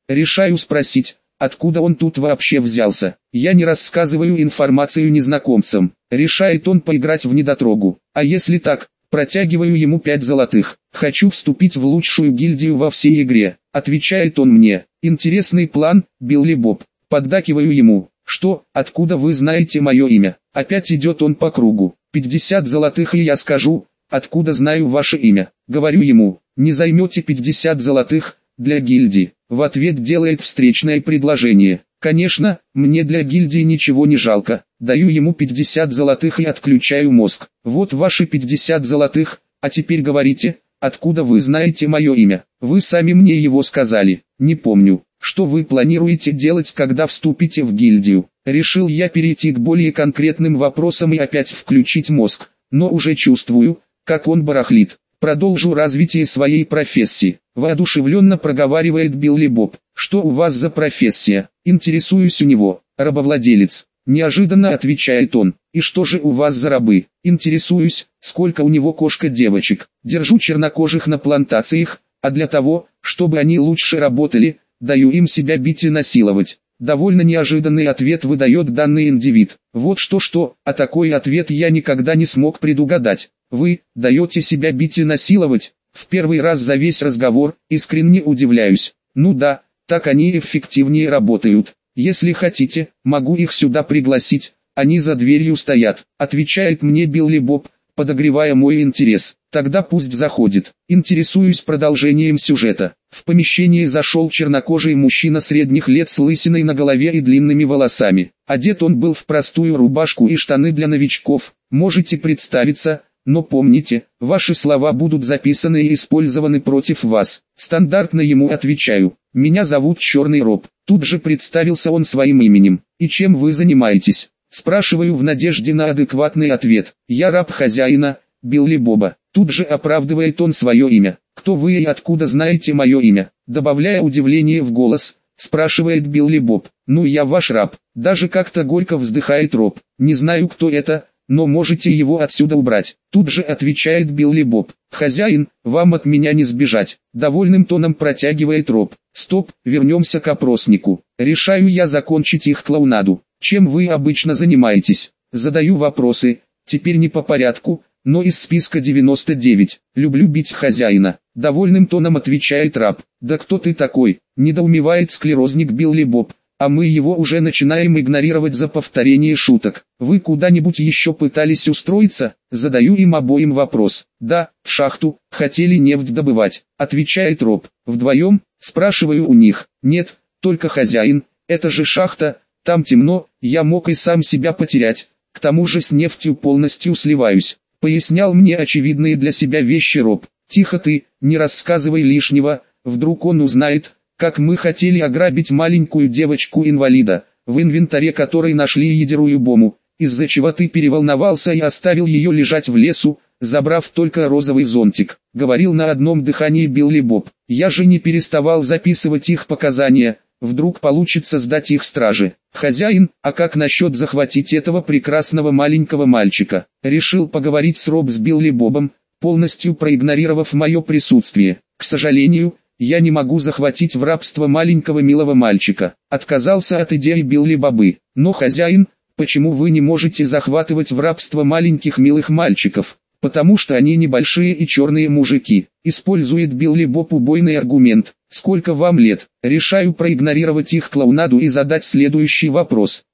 Решаю спросить, откуда он тут вообще взялся. Я не рассказываю информацию незнакомцам. Решает он поиграть в недотрогу. А если так, протягиваю ему 5 золотых. Хочу вступить в лучшую гильдию во всей игре. Отвечает он мне. Интересный план, Билли Боб. Поддакиваю ему. Что, откуда вы знаете мое имя? Опять идет он по кругу. 50 золотых, и я скажу, откуда знаю ваше имя. Говорю ему, не займете 50 золотых для гильдии. В ответ делает встречное предложение. Конечно, мне для гильдии ничего не жалко. Даю ему 50 золотых и отключаю мозг. Вот ваши 50 золотых, а теперь говорите, откуда вы знаете мое имя? Вы сами мне его сказали. Не помню. Что вы планируете делать, когда вступите в гильдию? Решил я перейти к более конкретным вопросам и опять включить мозг, но уже чувствую, как он барахлит. Продолжу развитие своей профессии. Воодушевленно проговаривает Билли Боб. Что у вас за профессия? Интересуюсь у него. Рабовладелец. Неожиданно отвечает он. И что же у вас за рабы? Интересуюсь, сколько у него кошка-девочек. Держу чернокожих на плантациях, а для того, чтобы они лучше работали, даю им себя бить и насиловать. Довольно неожиданный ответ выдает данный индивид. Вот что, а такой ответ я никогда не смог предугадать. Вы даете себя бить и насиловать? В первый раз за весь разговор искренне удивляюсь. Ну да, так они эффективнее работают. Если хотите, могу их сюда пригласить, они за дверью стоят. Отвечает мне Билли Боб, подогревая мой интерес. Тогда пусть заходит. Интересуюсь продолжением сюжета. В помещение зашел чернокожий мужчина средних лет с лысиной на голове и длинными волосами. Одет он был в простую рубашку и штаны для новичков. Можете представиться, но помните, ваши слова будут записаны и использованы против вас. Стандартно ему отвечаю. Меня зовут Черный Роб. Тут же представился он своим именем. И чем вы занимаетесь? Спрашиваю в надежде на адекватный ответ. Я раб хозяина, Билли Боба. Тут же оправдывает он свое имя. Кто вы и откуда знаете мое имя? Добавляя удивление в голос, спрашивает Билли Боб. Ну я ваш раб. Даже как-то горько вздыхает Роб. Не знаю кто это, но можете его отсюда убрать. Тут же отвечает Билли Боб. Хозяин, вам от меня не сбежать. Довольным тоном протягивает Роб. Стоп, вернемся к опроснику. Решаю я закончить их клоунаду. Чем вы обычно занимаетесь? Задаю вопросы, теперь не по порядку, но из списка 99. Люблю бить хозяина. Довольным тоном отвечает раб. Да кто ты такой? Недоумевает склерозник Билли Боб. А мы его уже начинаем игнорировать за повторение шуток. Вы куда-нибудь еще пытались устроиться? Задаю им обоим вопрос. Да, в шахту, хотели нефть добывать. Отвечает Роб. Вдвоем? Спрашиваю у них. Нет, только хозяин. Это же шахта, там темно, я мог и сам себя потерять. К тому же с нефтью полностью сливаюсь. Пояснял мне очевидные для себя вещи Роб. Тихо ты, не рассказывай лишнего, вдруг он узнает, как мы хотели ограбить маленькую девочку-инвалида, в инвентаре которой нашли ядерную бомбу, из-за чего ты переволновался и оставил ее лежать в лесу, забрав только розовый зонтик. Говорил на одном дыхании Билли Боб. Я же не переставал записывать их показания. Вдруг получится сдать их страже. Хозяин, а как насчет захватить этого прекрасного маленького мальчика? Решил поговорить с Роб с Билли Бобом, полностью проигнорировав мое присутствие. К сожалению, я не могу захватить в рабство маленького милого мальчика. Отказался от идеи Билли Бобы. Но хозяин, почему вы не можете захватывать в рабство маленьких милых мальчиков? Потому что они небольшие и черные мужики. Использует Билли Боб убойный аргумент. Сколько вам лет? Решаю проигнорировать их клоунаду и задать следующий вопрос.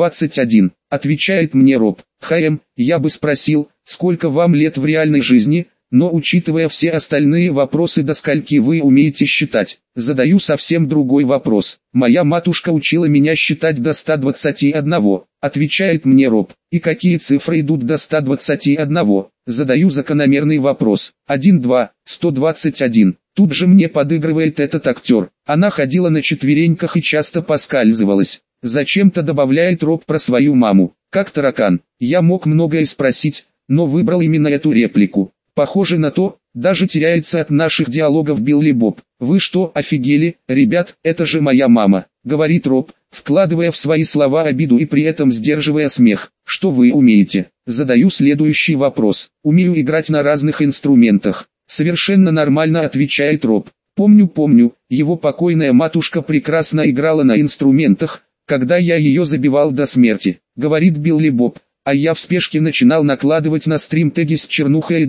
121. Отвечает мне Роб. Я бы спросил, сколько вам лет в реальной жизни, но учитывая все остальные вопросы, до скольки вы умеете считать, задаю совсем другой вопрос. Моя матушка учила меня считать до 121. Отвечает мне Роб. И какие цифры идут до 121? Задаю закономерный вопрос. 1-2, 121. Тут же мне подыгрывает этот актер. Она ходила на четвереньках и часто поскальзывалась. Зачем-то добавляет Роб про свою маму. Как таракан. Я мог многое спросить, но выбрал именно эту реплику. Похоже на то, даже теряется от наших диалогов Билли Боб. Вы что, офигели, ребят, это же моя мама, говорит Роб, вкладывая в свои слова обиду и при этом сдерживая смех. Что вы умеете? Задаю следующий вопрос. Умею играть на разных инструментах. Совершенно нормально, отвечает Роб. Помню, его покойная матушка прекрасно играла на инструментах, когда я ее забивал до смерти, говорит Билли Боб, а я в спешке начинал накладывать на стрим теги с чернухой и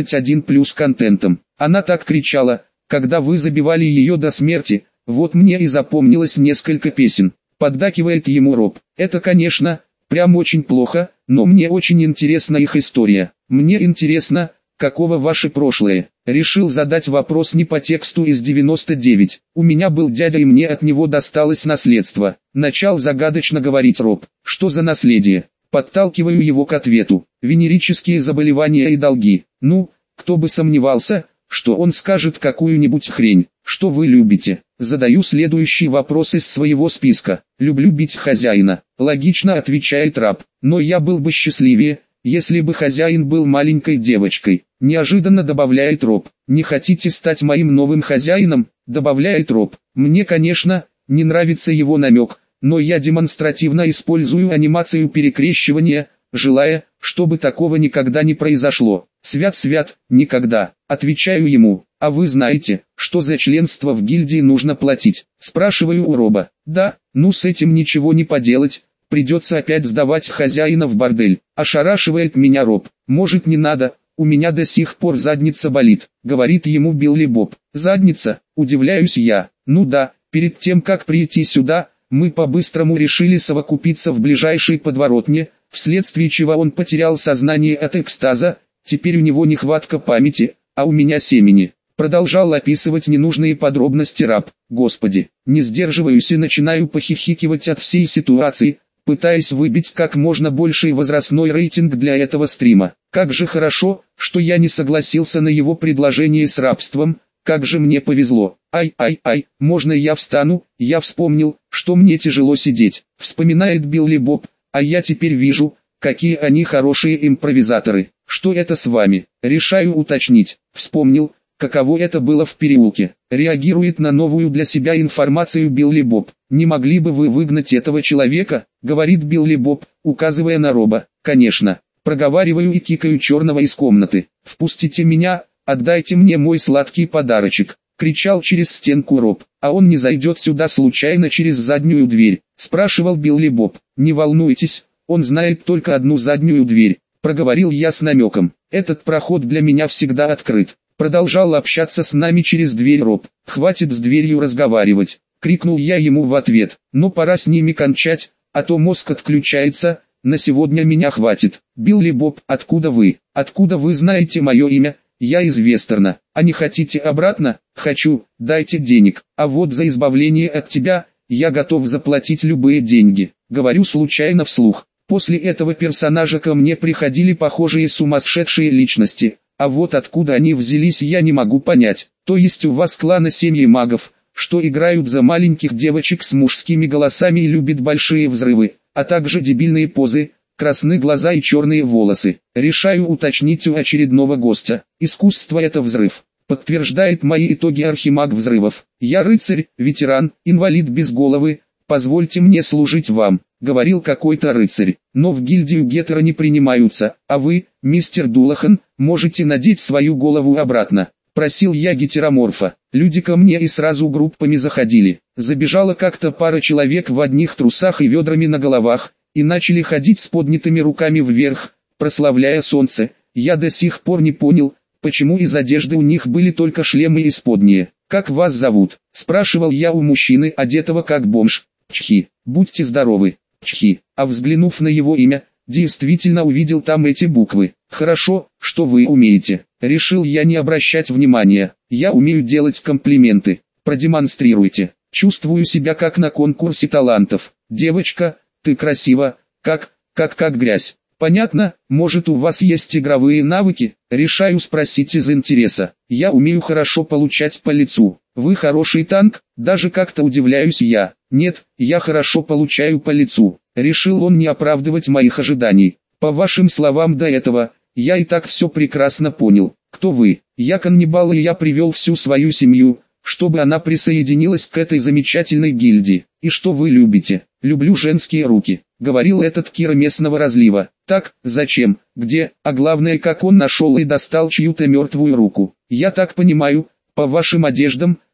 21+ контентом. Она так кричала, когда вы забивали ее до смерти, вот мне и запомнилось несколько песен. Поддакивает ему Роб. Это, конечно, прям очень плохо, но мне очень интересна их история. Мне интересно, каково ваше прошлое. Решил задать вопрос не по тексту из 99. У меня был дядя и мне от него досталось наследство. Начал загадочно говорить Роб. Что за наследие? Подталкиваю его к ответу. Венерические заболевания и долги. Ну, кто бы сомневался, что он скажет какую-нибудь хрень. Что вы любите? Задаю следующий вопрос из своего списка. Люблю бить хозяина. Логично отвечает раб. Но я был бы счастливее, если бы хозяин был маленькой девочкой. Неожиданно добавляет Роб. Не хотите стать моим новым хозяином? Добавляет Роб. Мне, конечно, не нравится его намек, но я демонстративно использую анимацию перекрещивания, желая, чтобы такого никогда не произошло. Свят, никогда. Отвечаю ему. А вы знаете, что за членство в гильдии нужно платить? Спрашиваю у Роба. Да, ну с этим ничего не поделать, придется опять сдавать хозяина в бордель. Ошарашивает меня Роб. Может не надо, у меня до сих пор задница болит, говорит ему Билли Боб. Задница, удивляюсь я. Ну да, перед тем как прийти сюда, мы по-быстрому решили совокупиться в ближайшей подворотне, вследствие чего он потерял сознание от экстаза, теперь у него нехватка памяти, а у меня семени. Продолжал описывать ненужные подробности раб. Господи, не сдерживаюсь и начинаю похихикивать от всей ситуации, пытаясь выбить как можно больший возрастной рейтинг для этого стрима. Как же хорошо, что я не согласился на его предложение с рабством, как же мне повезло. Ай, можно я встану? Я вспомнил, что мне тяжело сидеть. Вспоминает Билли Боб, а я теперь вижу, какие они хорошие импровизаторы. Что это с вами? Решаю уточнить. Вспомнил, каково это было в переулке. Реагирует на новую для себя информацию Билли Боб. Не могли бы вы выгнать этого человека? Говорит Билли Боб, указывая на Роба. Конечно. Проговариваю и кикаю черного из комнаты. Впустите меня, отдайте мне мой сладкий подарочек. Кричал через стенку Роб. А он не зайдет сюда случайно через заднюю дверь? Спрашивал Билли Боб. Не волнуйтесь, он знает только одну заднюю дверь. Проговорил я с намеком. Этот проход для меня всегда открыт. Продолжал общаться с нами через дверь Роб. «Хватит с дверью разговаривать!» — крикнул я ему в ответ. «Но пора с ними кончать, а то мозг отключается, на сегодня меня хватит». «Билли Боб, откуда вы? Откуда вы знаете мое имя? Я из Вестерна. А не хотите обратно?» «Хочу, дайте денег. А вот за избавление от тебя, я готов заплатить любые деньги». Говорю случайно вслух. После этого персонажа ко мне приходили похожие сумасшедшие личности. А вот откуда они взялись, я не могу понять. То есть у вас кланы семьи магов, что играют за маленьких девочек с мужскими голосами и любят большие взрывы, а также дебильные позы, красные глаза и черные волосы. Решаю уточнить у очередного гостя. Искусство — это взрыв. Подтверждает мои итоги архимаг взрывов. Я рыцарь, ветеран, инвалид без головы. Позвольте мне служить вам, говорил какой-то рыцарь. Но в гильдию гетеро не принимаются, а вы, мистер Дулахан, можете надеть свою голову обратно. Просил я гетероморфа. Люди ко мне и сразу группами заходили. Забежала как-то пара человек в одних трусах и ведрами на головах, и начали ходить с поднятыми руками вверх, прославляя солнце. Я до сих пор не понял, почему из одежды у них были только шлемы и сподние. «Как вас зовут?» — спрашивал я у мужчины, одетого как бомж. «Чхи, будьте здоровы, Чхи». А взглянув на его имя, действительно увидел там эти буквы. «Хорошо, что вы умеете». Решил я не обращать внимания. «Я умею делать комплименты. Продемонстрируйте». Чувствую себя как на конкурсе талантов. «Девочка, ты красива, как грязь». Понятно, может у вас есть игровые навыки? Решаю спросить из интереса. Я умею хорошо получать по лицу. Вы хороший танк? Даже как-то удивляюсь я. Нет, я хорошо получаю по лицу. Решил он не оправдывать моих ожиданий. По вашим словам до этого, я и так все прекрасно понял. Кто вы? Я каннибал, и я привел всю свою семью, чтобы она присоединилась к этой замечательной гильдии. И что вы любите? Люблю женские руки, говорил этот Кира местного разлива. Так, зачем, где, а главное, как он нашел и достал чью-то мертвую руку. Я так понимаю, по вашим одеждам,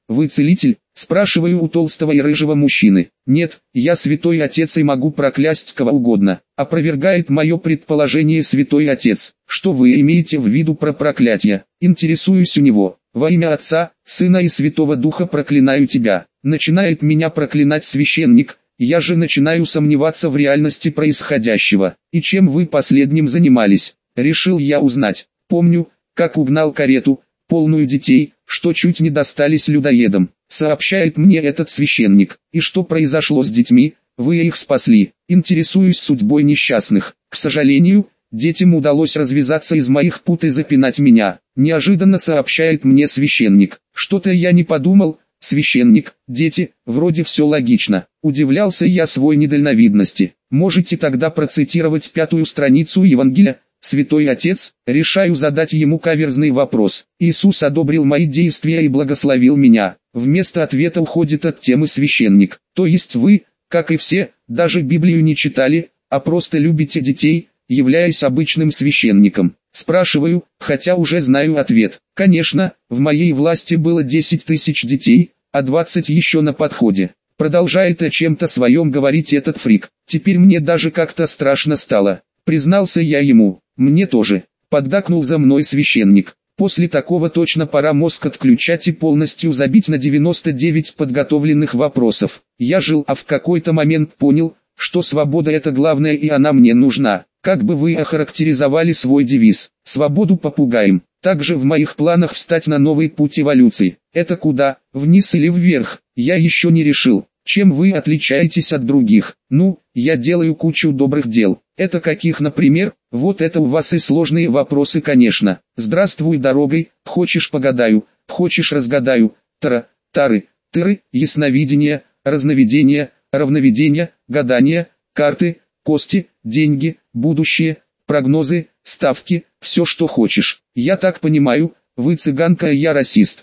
Вы целитель? Спрашиваю у толстого и рыжего мужчины. Нет, я святой отец и могу проклясть кого угодно. Опровергает мое предположение святой отец. Что вы имеете в виду про проклятие? Интересуюсь у него. Во имя Отца, Сына и Святого Духа проклинаю тебя. Начинает меня проклинать священник. Я же начинаю сомневаться в реальности происходящего. И чем вы последним занимались? Решил я узнать. Помню, как угнал карету, полную детей, что чуть не достались людоедам. Сообщает мне этот священник. И что произошло с детьми? Вы их спасли. Интересуюсь судьбой несчастных. К сожалению, детям удалось развязаться из моих пут и запинать меня. Неожиданно сообщает мне священник. Что-то я не подумал. Священник, дети, вроде все логично. Удивлялся я своей недальновидности. Можете тогда процитировать 5-ю страницу Евангелия? Святой Отец, решаю задать ему каверзный вопрос. Иисус одобрил мои действия и благословил меня. Вместо ответа уходит от темы священник. То есть вы, как и все, даже Библию не читали, а просто любите детей, являясь обычным священником. Спрашиваю, хотя уже знаю ответ. Конечно, в моей власти было 10 тысяч детей, а 20 еще на подходе. Продолжает о чем-то своем говорить этот фрик. Теперь мне даже как-то страшно стало. Признался я ему. Мне тоже. Поддакнул за мной священник. После такого точно пора мозг отключать и полностью забить на 99 подготовленных вопросов. Я жил, а в какой-то момент понял, что свобода это главное и она мне нужна. Как бы вы охарактеризовали свой девиз? Свободу попугаем. Также в моих планах встать на новый путь эволюции. Это куда? Вниз или вверх? Я еще не решил. Чем вы отличаетесь от других? Ну, я делаю кучу добрых дел. Это каких, например? Вот это у вас и сложные вопросы, конечно. Здравствуй дорогой, хочешь погадаю, хочешь разгадаю. Тары, тыры, ясновидение, разновидение, равновидение, гадание, карты, кости, деньги, будущее, прогнозы, ставки, все что хочешь. Я так понимаю, вы цыганка, а я расист.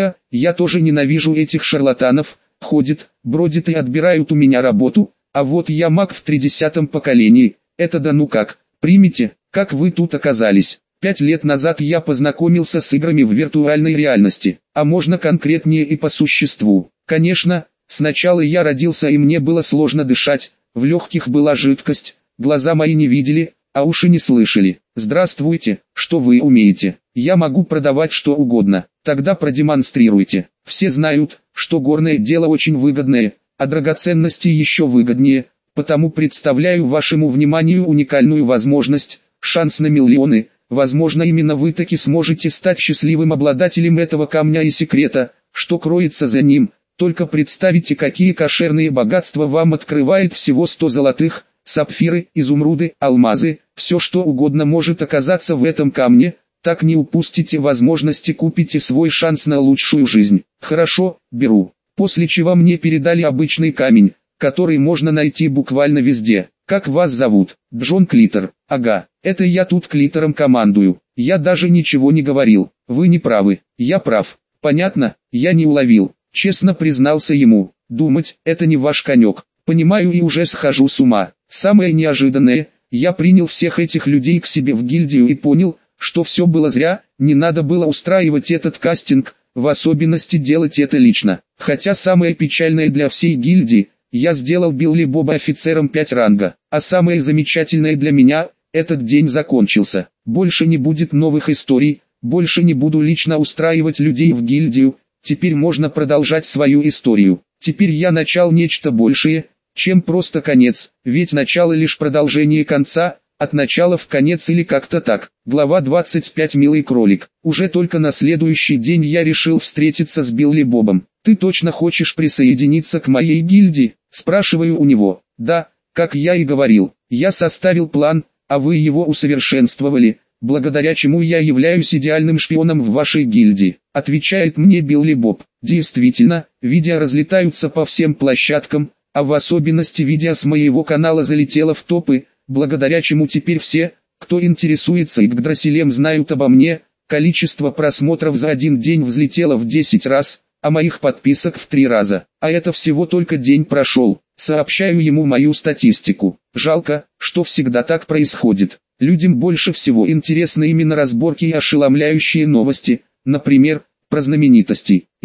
Я тоже ненавижу этих шарлатанов. Ходит, бродит и отбирают у меня работу, а вот я маг в 30-м поколении. Это да ну как, примите, как вы тут оказались. 5 лет назад я познакомился с играми в виртуальной реальности, а можно конкретнее и по существу. Конечно, сначала я родился и мне было сложно дышать, в легких была жидкость, глаза мои не видели, а уши не слышали. Здравствуйте, что вы умеете? Я могу продавать что угодно, тогда продемонстрируйте. Все знают, что горное дело очень выгодное, а драгоценности еще выгоднее, потому представляю вашему вниманию уникальную возможность, шанс на миллионы. Возможно, именно вы таки сможете стать счастливым обладателем этого камня и секрета, что кроется за ним. Только представьте, какие кошерные богатства вам открывает всего 100 золотых, сапфиры, изумруды, алмазы, все что угодно может оказаться в этом камне. Так не упустите возможности, купите свой шанс на лучшую жизнь. Хорошо, беру. После чего мне передали обычный камень, который можно найти буквально везде. Как вас зовут? Джон Клитор. Ага, это я тут Клитором командую. Я даже ничего не говорил. Вы не правы. Я прав. Понятно, я не уловил. Честно признался ему. Думать, это не ваш конек. Понимаю и уже схожу с ума. Самое неожиданное, я принял всех этих людей к себе в гильдию и понял, что все было зря, не надо было устраивать этот кастинг, в особенности делать это лично. Хотя самое печальное для всей гильдии, я сделал Билли Боба офицером 5 ранга. А самое замечательное для меня, этот день закончился. Больше не будет новых историй, больше не буду лично устраивать людей в гильдию, теперь можно продолжать свою историю. Теперь я начал нечто большее, чем просто конец, ведь начало лишь продолжение конца, от начала в конец или как-то так. Глава 25. Милый кролик. Уже только на следующий день я решил встретиться с Билли Бобом. Ты точно хочешь присоединиться к моей гильдии? Спрашиваю у него. Да, как я и говорил. Я составил план, а вы его усовершенствовали, благодаря чему я являюсь идеальным шпионом в вашей гильдии. Отвечает мне Билли Боб. Действительно, видео разлетаются по всем площадкам, а в особенности видео с моего канала залетело в топы, благодаря чему теперь все, кто интересуется Игдрасилем, знают обо мне. Количество просмотров за один день взлетело в 10 раз, а моих подписок в 3 раза. А это всего только день прошел. Сообщаю ему мою статистику. Жалко, что всегда так происходит. Людям больше всего интересны именно разборки и ошеломляющие новости, например, про знаменитостей.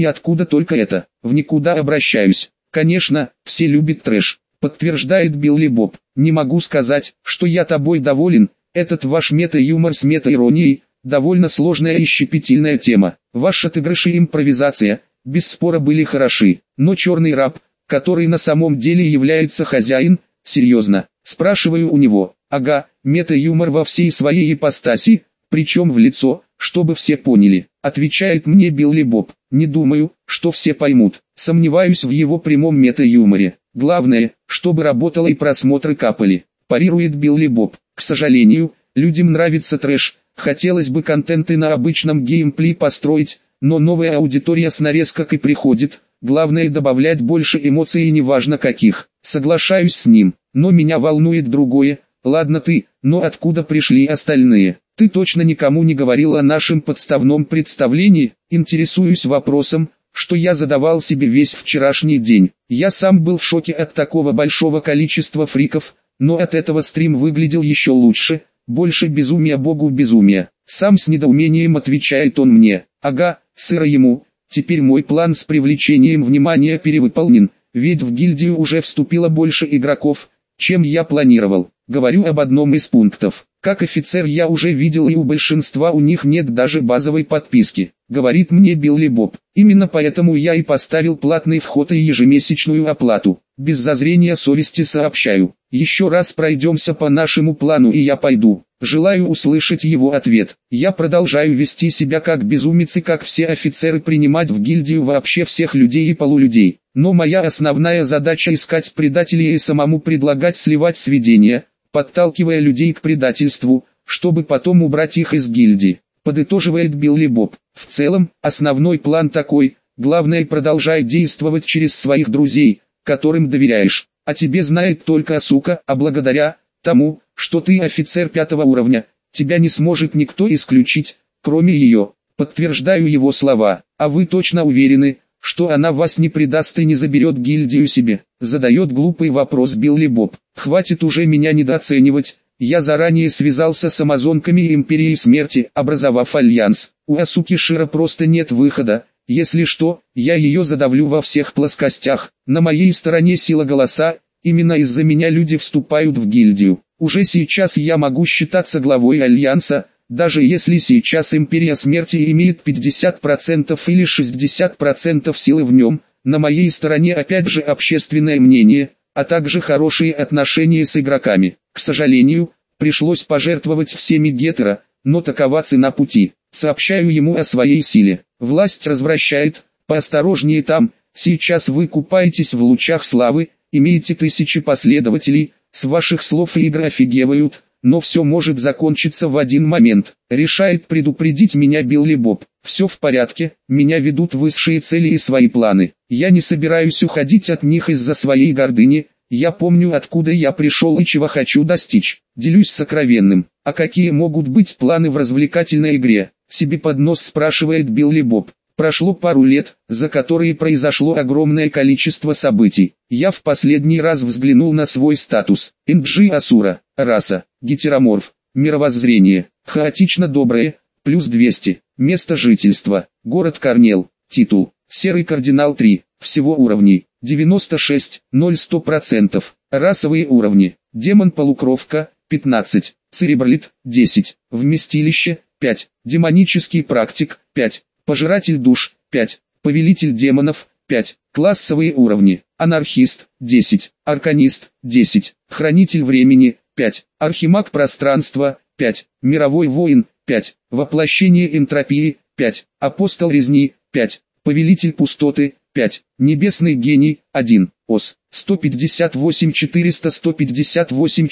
И откуда только это? В никуда обращаюсь. Конечно, все любят трэш, подтверждает Билли Боб. Не могу сказать, что я тобой доволен. Этот ваш мета-юмор с мета-иронией – довольно сложная и щепетильная тема. Ваши отыгрыши и импровизация, без спора, были хороши. Но черный раб, который на самом деле является хозяин, серьезно, спрашиваю у него. Ага, мета-юмор во всей своей ипостаси, причем в лицо, чтобы все поняли, отвечает мне Билли Боб. Не думаю, что все поймут. Сомневаюсь в его прямом мета-юморе. Главное, чтобы работало и просмотры капали. Парирует Билли Боб. К сожалению, людям нравится трэш. Хотелось бы контенты на обычном геймплей построить, но новая аудитория с нарезкой приходит. Главное добавлять больше эмоций, и неважно каких. Соглашаюсь с ним, но меня волнует другое. Ладно ты, но откуда пришли остальные? Ты точно никому не говорил о нашем подставном представлении? Интересуюсь вопросом, что я задавал себе весь вчерашний день. Я сам был в шоке от такого большого количества фриков, но от этого стрим выглядел еще лучше. Больше безумия богу безумия. Сам с недоумением отвечает он мне. Ага, сыро ему. Теперь мой план с привлечением внимания перевыполнен, ведь в гильдию уже вступило больше игроков, чем я планировал. Говорю об одном из пунктов. Как офицер я уже видел, и у большинства у них нет даже базовой подписки, говорит мне Билли Боб. Именно поэтому я и поставил платный вход и ежемесячную оплату. Без зазрения совести сообщаю. Еще раз пройдемся по нашему плану, и я пойду. Желаю услышать его ответ. Я продолжаю вести себя как безумец и как все офицеры принимать в гильдию вообще всех людей и полулюдей. Но моя основная задача искать предателей и самому предлагать сливать сведения, подталкивая людей к предательству, чтобы потом убрать их из гильдии. Подытоживает Билли Боб. В целом, основной план такой: главное, продолжай действовать через своих друзей, которым доверяешь. А тебе знает только сука, а благодаря тому, что ты офицер 5 уровня, тебя не сможет никто исключить, кроме ее. Подтверждаю его слова. А вы точно уверены, что она вас не предаст и не заберет гильдию себе? Задает глупый вопрос Билли Боб. Хватит уже меня недооценивать. Я заранее связался с амазонками и Империей Смерти, образовав альянс. У Асуки Широ просто нет выхода. Если что, я ее задавлю во всех плоскостях. На моей стороне сила голоса, именно из-за меня люди вступают в гильдию. Уже сейчас я могу считаться главой альянса, даже если сейчас Империя Смерти имеет 50% или 60% силы в нем. На моей стороне опять же общественное мнение, а также хорошие отношения с игроками. К сожалению, пришлось пожертвовать всеми гетеро, но такова цена пути. Сообщаю ему о своей силе. Власть развращает, поосторожнее там. Сейчас вы купаетесь в лучах славы, имеете тысячи последователей, с ваших слов игры офигевают, но все может закончиться в один момент. Решает предупредить меня Билли Боб. Все в порядке, меня ведут высшие цели и свои планы. Я не собираюсь уходить от них из-за своей гордыни. Я помню, откуда я пришел и чего хочу достичь. Делюсь сокровенным. А какие могут быть планы в развлекательной игре? Себе под нос спрашивает Билли Боб. Прошло пару лет, за которые произошло огромное количество событий. Я в последний раз взглянул на свой статус. Инджи Асура, раса, гетероморф, мировоззрение, хаотично доброе, плюс 200, место жительства, город Корнел, титул, серый кардинал 3, всего уровней, 96, 0-100%, расовые уровни, демон-полукровка, 15, церебролит, 10, вместилище, 5, демонический практик, 5, пожиратель душ, 5, повелитель демонов, 5, классовые уровни, анархист, 10, арканист, 10, хранитель времени, 5, архимаг пространства, 5, мировой воин, 5, воплощение энтропии, 5, апостол резни, 5, повелитель пустоты, 5, небесный гений, 1, ос, 158 400 158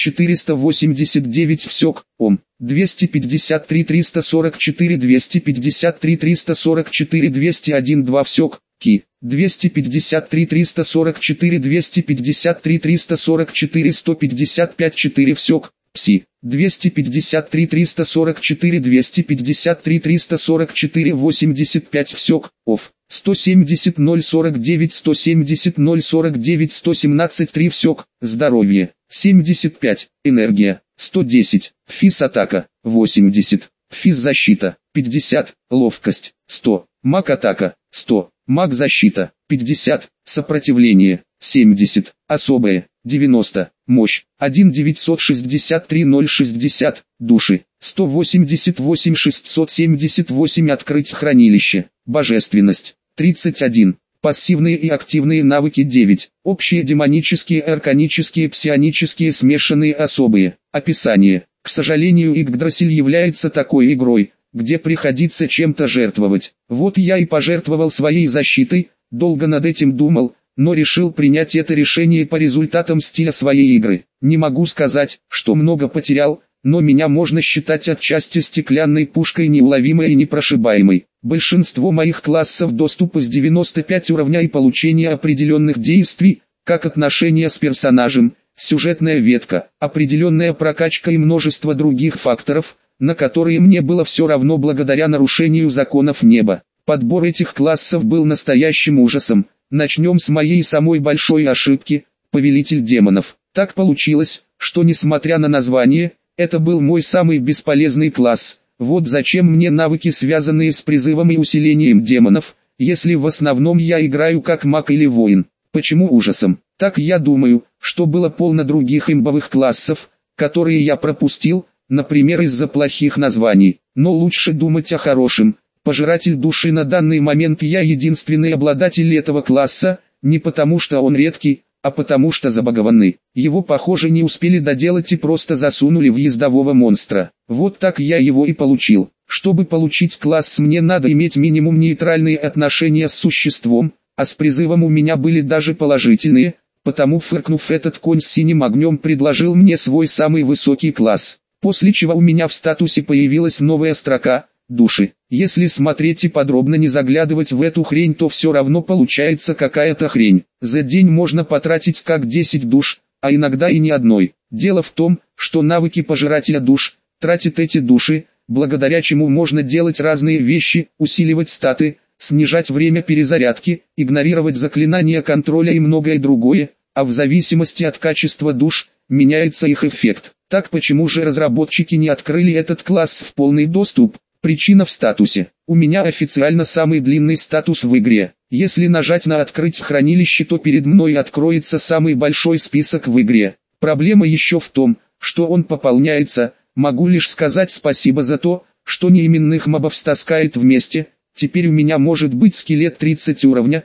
489 всек, ом, 253 344 253 344 201 2 всек, ки, 253 344 253 344 155 4 всек, пси, 253 344 253 344 85 всек, оф, 170 049 170 049 117 3 всек, здоровье, 75, энергия, 110, физ атака, 80, физ защита, 50, ловкость, 100, маг атака, 100, Маг защита, 50, сопротивление, 70, особое, 90, мощь, 1-963-060, души, 188-678 открыть хранилище, божественность, 31. Пассивные и активные навыки 9. Общие демонические, арканические, псионические, смешанные, особые. Описание. К сожалению, Игдрасиль является такой игрой, где приходится чем-то жертвовать. Вот я и пожертвовал своей защитой, долго над этим думал, но решил принять это решение по результатам стиля своей игры. Не могу сказать, что много потерял, но меня можно считать отчасти стеклянной пушкой, неуловимой и непрошибаемой. Большинство моих классов доступа с 95 уровня и получение определенных действий, как отношения с персонажем, сюжетная ветка, определенная прокачка и множество других факторов, на которые мне было все равно благодаря нарушению законов неба. Подбор этих классов был настоящим ужасом. Начнем с моей самой большой ошибки, Повелитель демонов. Так получилось, что несмотря на название, это был мой самый бесполезный класс. Вот зачем мне навыки, связанные с призывом и усилением демонов, если в основном я играю как маг или воин. Почему ужасом? Так я думаю, что было полно других имбовых классов, которые я пропустил, например из-за плохих названий. Но лучше думать о хорошем. Пожиратель души на данный момент я единственный обладатель этого класса, не потому что он редкий, а потому что забагованный. Его, похоже, не успели доделать и просто засунули в ездового монстра. Вот так я его и получил. Чтобы получить класс, мне надо иметь минимум нейтральные отношения с существом, а с призывом у меня были даже положительные, потому, фыркнув, этот конь с синим огнем предложил мне свой самый высокий класс. После чего у меня в статусе появилась новая строка «Души». Если смотреть и подробно не заглядывать в эту хрень, то все равно получается какая-то хрень. За день можно потратить как 10 душ, а иногда и не одной. Дело в том, что навыки пожирателя душ тратят эти души, благодаря чему можно делать разные вещи, усиливать статы, снижать время перезарядки, игнорировать заклинания контроля и многое другое, а в зависимости от качества душ, меняется их эффект. Так почему же разработчики не открыли этот класс в полный доступ? Причина в статусе. У меня официально самый длинный статус в игре. Если нажать на «Открыть хранилище», то перед мной откроется самый большой список в игре. Проблема еще в том, что он пополняется. Могу лишь сказать спасибо за то, что неименных мобов стаскает вместе. Теперь у меня может быть скелет 30 уровня,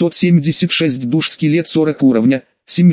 576 душ, скелет 40 уровня,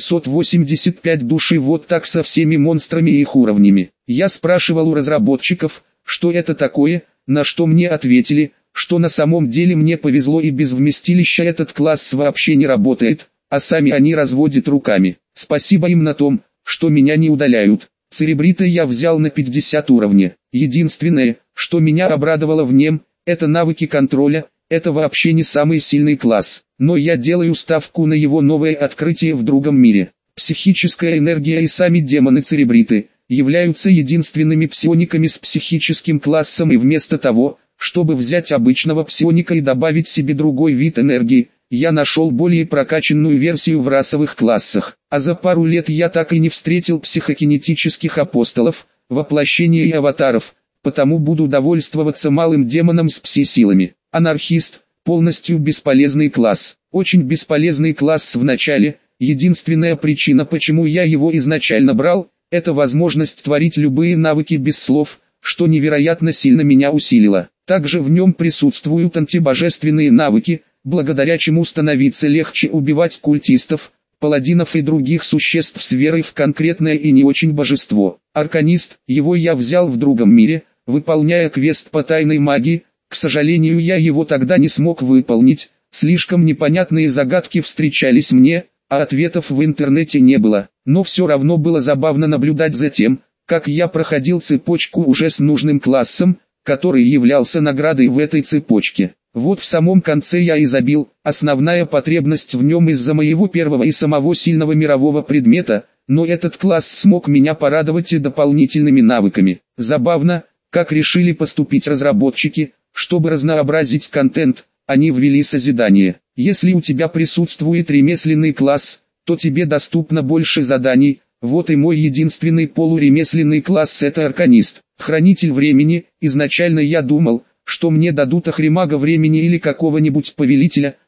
785 душ, и вот так со всеми монстрами и их уровнями. Я спрашивал у разработчиков, что это такое, на что мне ответили, что на самом деле мне повезло и без вместилища этот класс вообще не работает, а сами они разводят руками. Спасибо им на том, что меня не удаляют. Церебрита я взял на 50 уровня. Единственное, что меня обрадовало в нем, это навыки контроля. Это вообще не самый сильный класс, но я делаю ставку на его новое открытие в другом мире. Психическая энергия и сами демоны-церебриты являются единственными псиониками с психическим классом, и вместо того, чтобы взять обычного псионика и добавить себе другой вид энергии, я нашел более прокачанную версию в расовых классах. А за пару лет я так и не встретил психокинетических апостолов, воплощений и аватаров, потому буду довольствоваться малым демоном с пси-силами. Анархист – полностью бесполезный класс. Очень бесполезный класс в начале. Единственная причина, почему я его изначально брал, это возможность творить любые навыки без слов, что невероятно сильно меня усилило. Также в нем присутствуют антибожественные навыки, благодаря чему становится легче убивать культистов, паладинов и других существ с верой в конкретное и не очень божество. Арканист, его я взял в другом мире, выполняя квест по тайной магии. К сожалению, я его тогда не смог выполнить, слишком непонятные загадки встречались мне, а ответов в интернете не было. Но все равно было забавно наблюдать за тем, как я проходил цепочку уже с нужным классом, который являлся наградой в этой цепочке. Вот в самом конце я и забил, основная потребность в нем из-за моего первого и самого сильного мирового предмета, но этот класс смог меня порадовать и дополнительными навыками. Забавно, как решили поступить разработчики. Чтобы разнообразить контент, они ввели созидание. Если у тебя присутствует ремесленный класс, то тебе доступно больше заданий. Вот и мой единственный полуремесленный класс — это арканист. Хранитель времени. Изначально я думал, что мне дадут Ахримага времени или какого-нибудь повелителя,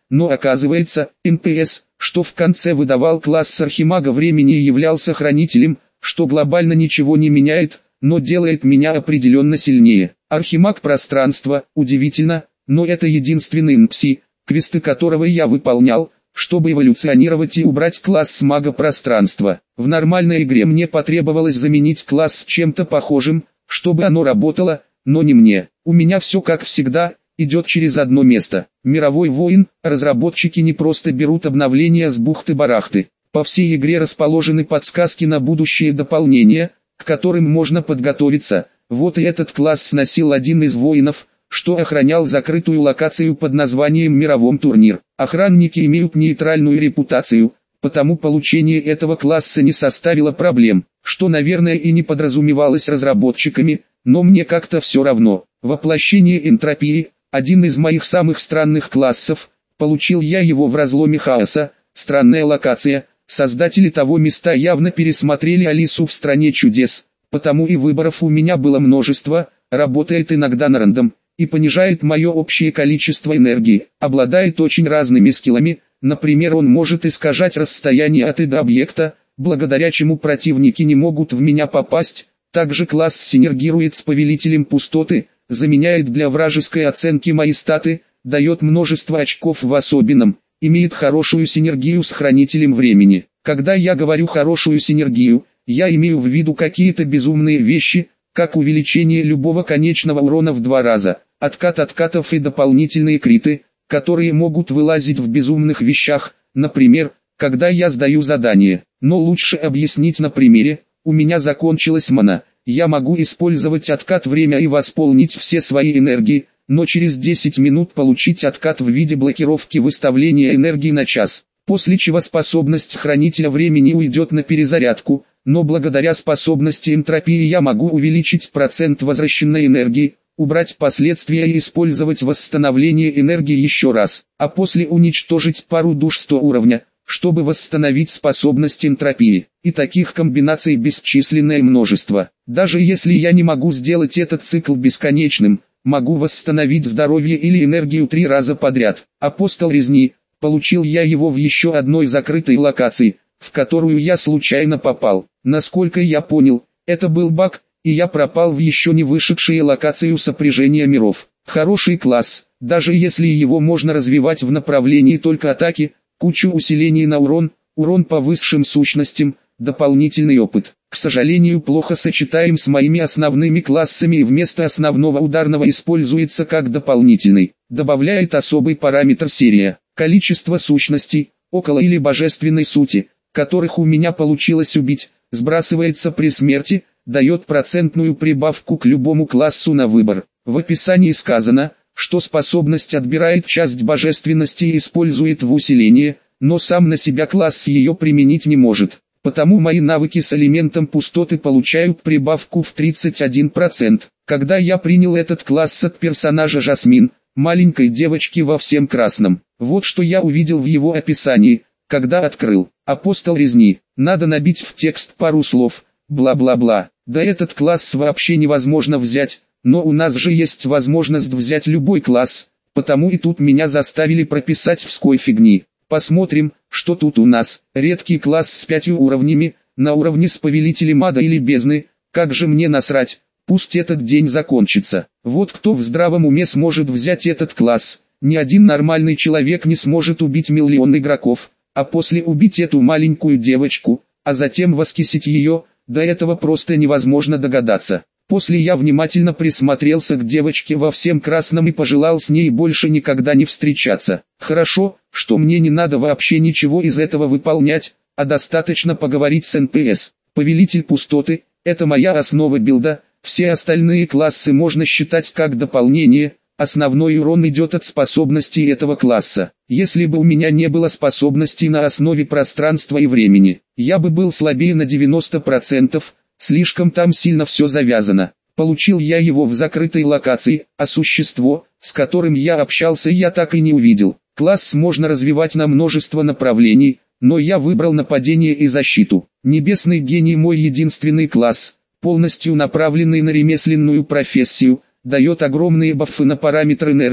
но оказывается, НПС, что в конце выдавал класс Архимага времени и являлся хранителем, что глобально ничего не меняет, но делает меня определенно сильнее. Архимаг пространства, удивительно, но это единственный НПС, квесты которого я выполнял, чтобы эволюционировать и убрать класс мага пространства. В нормальной игре мне потребовалось заменить класс с чем-то похожим, чтобы оно работало, но не мне. У меня все как всегда, идет через одно место. Мировой воин, разработчики не просто берут обновления с бухты-барахты. По всей игре расположены подсказки на будущие дополнения, к которым можно подготовиться. Вот и этот класс сносил один из воинов, что охранял закрытую локацию под названием «Мировом турнир». Охранники имеют нейтральную репутацию, потому получение этого класса не составило проблем, что, наверное, и не подразумевалось разработчиками, но мне как-то все равно. Воплощение энтропии, один из моих самых странных классов, получил я его в разломе хаоса, странная локация. Создатели того места явно пересмотрели Алису в стране чудес, потому и выборов у меня было множество, работает иногда на рандом, и понижает мое общее количество энергии, обладает очень разными скиллами, например, он может искажать расстояние от и до объекта, благодаря чему противники не могут в меня попасть, также класс синергирует с повелителем пустоты, заменяет для вражеской оценки мои статы, дает множество очков в особенном, имеет хорошую синергию с хранителем времени. Когда я говорю хорошую синергию, я имею в виду какие-то безумные вещи, как увеличение любого конечного урона в 2 раза, откат откатов и дополнительные криты, которые могут вылазить в безумных вещах, например, когда я сдаю задание. Но лучше объяснить на примере. У меня закончилась мана, я могу использовать откат время и восполнить все свои энергии, но через 10 минут получить откат в виде блокировки выставления энергии на час, после чего способность хранителя времени уйдет на перезарядку, но благодаря способности энтропии я могу увеличить процент возвращенной энергии, убрать последствия и использовать восстановление энергии еще раз, а после уничтожить пару душ 100 уровня, чтобы восстановить способность энтропии. И таких комбинаций бесчисленное множество. Даже если я не могу сделать этот цикл бесконечным, могу восстановить здоровье или энергию 3 раза подряд. Апостол резни, получил я его в еще одной закрытой локации, в которую я случайно попал. Насколько я понял, это был баг, и я пропал в еще не вышедшие локацию сопряжения миров. Хороший класс, даже если его можно развивать в направлении только атаки, кучу усилений на урон, урон по высшим сущностям, дополнительный опыт. К сожалению, плохо сочетаем с моими основными классами и вместо основного ударного используется как дополнительный. Добавляет особый параметр серия, количество сущностей, около или божественной сути, которых у меня получилось убить, сбрасывается при смерти, дает процентную прибавку к любому классу на выбор. В описании сказано, что способность отбирает часть божественности и использует в усиление, но сам на себя класс ее применить не может. Потому мои навыки с элементом пустоты получают прибавку в 31%. Когда я принял этот класс от персонажа Жасмин, маленькой девочки во всем красном. Вот что я увидел в его описании, когда открыл. Апостол резни. Надо набить в текст пару слов, бла-бла-бла. Да этот класс вообще невозможно взять, но у нас же есть возможность взять любой класс, потому и тут меня заставили прописать вской фигни. Посмотрим, что тут у нас. Редкий класс с 5 уровнями, на уровне с повелителем ада или бездны. Как же мне насрать, пусть этот день закончится. Вот кто в здравом уме сможет взять этот класс. Ни один нормальный человек не сможет убить миллион игроков, а после убить эту маленькую девочку, а затем воскресить ее, до этого просто невозможно догадаться. После я внимательно присмотрелся к девочке во всем красном и пожелал с ней больше никогда не встречаться. Хорошо, что мне не надо вообще ничего из этого выполнять, а достаточно поговорить с НПС. Повелитель пустоты – это моя основа билда, все остальные классы можно считать как дополнение, основной урон идет от способностей этого класса. Если бы у меня не было способностей на основе пространства и времени, я бы был слабее на 90%, слишком там сильно все завязано. Получил я его в закрытой локации, а существо, с которым я общался, я так и не увидел. Класс можно развивать на множество направлений, но я выбрал нападение и защиту. Небесный гений мой единственный класс, полностью направленный на ремесленную профессию, дает огромные бафы на параметр энергии,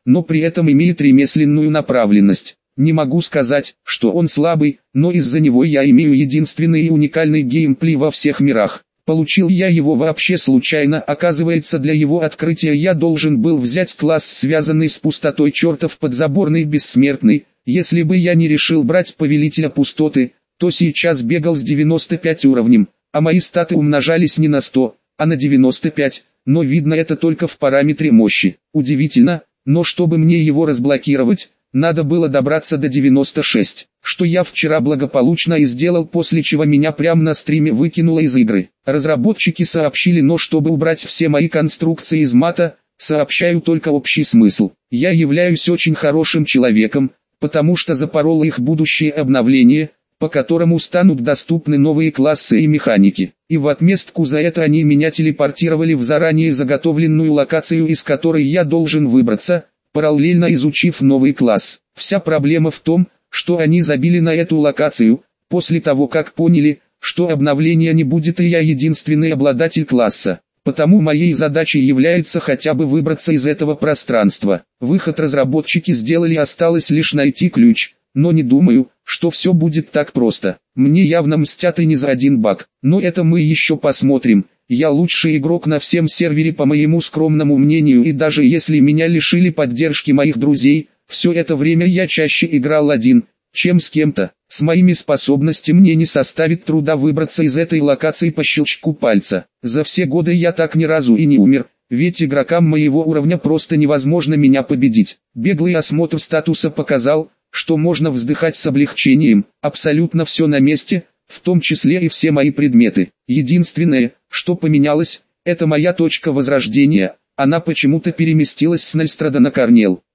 но при этом имеет ремесленную направленность. Не могу сказать, что он слабый, но из-за него я имею единственный и уникальный геймплей во всех мирах. Получил я его вообще случайно, оказывается для его открытия я должен был взять класс, связанный с пустотой, чертов подзаборный бессмертный. Если бы я не решил брать повелителя пустоты, то сейчас бегал с 95 уровнем, а мои статы умножались не на 100, а на 95, но видно это только в параметре мощи. Удивительно, но чтобы мне его разблокировать, надо было добраться до 96, что я вчера благополучно и сделал, после чего меня прямо на стриме выкинуло из игры. Разработчики сообщили, но чтобы убрать все мои конструкции из мата, сообщаю только общий смысл. Я являюсь очень хорошим человеком, потому что запорол их будущее обновление, по которому станут доступны новые классы и механики. И в отместку за это они меня телепортировали в заранее заготовленную локацию, из которой я должен выбраться, параллельно изучив новый класс. Вся проблема в том, что они забили на эту локацию, после того как поняли, что обновления не будет и я единственный обладатель класса. Потому моей задачей является хотя бы выбраться из этого пространства. Выход разработчики сделали, осталось лишь найти ключ, но не думаю, что все будет так просто. Мне явно мстят и не за один баг, но это мы еще посмотрим. Я лучший игрок на всем сервере по моему скромному мнению, и даже если меня лишили поддержки моих друзей, все это время я чаще играл один, чем с кем-то. С моими способностями мне не составит труда выбраться из этой локации по щелчку пальца. За все годы я так ни разу и не умер, ведь игрокам моего уровня просто невозможно меня победить. Беглый осмотр статуса показал, что можно вздыхать с облегчением, абсолютно все на месте, в том числе и все мои предметы. Единственное, что поменялось, это моя точка возрождения, она почему-то переместилась с Нельстрада на Корнел.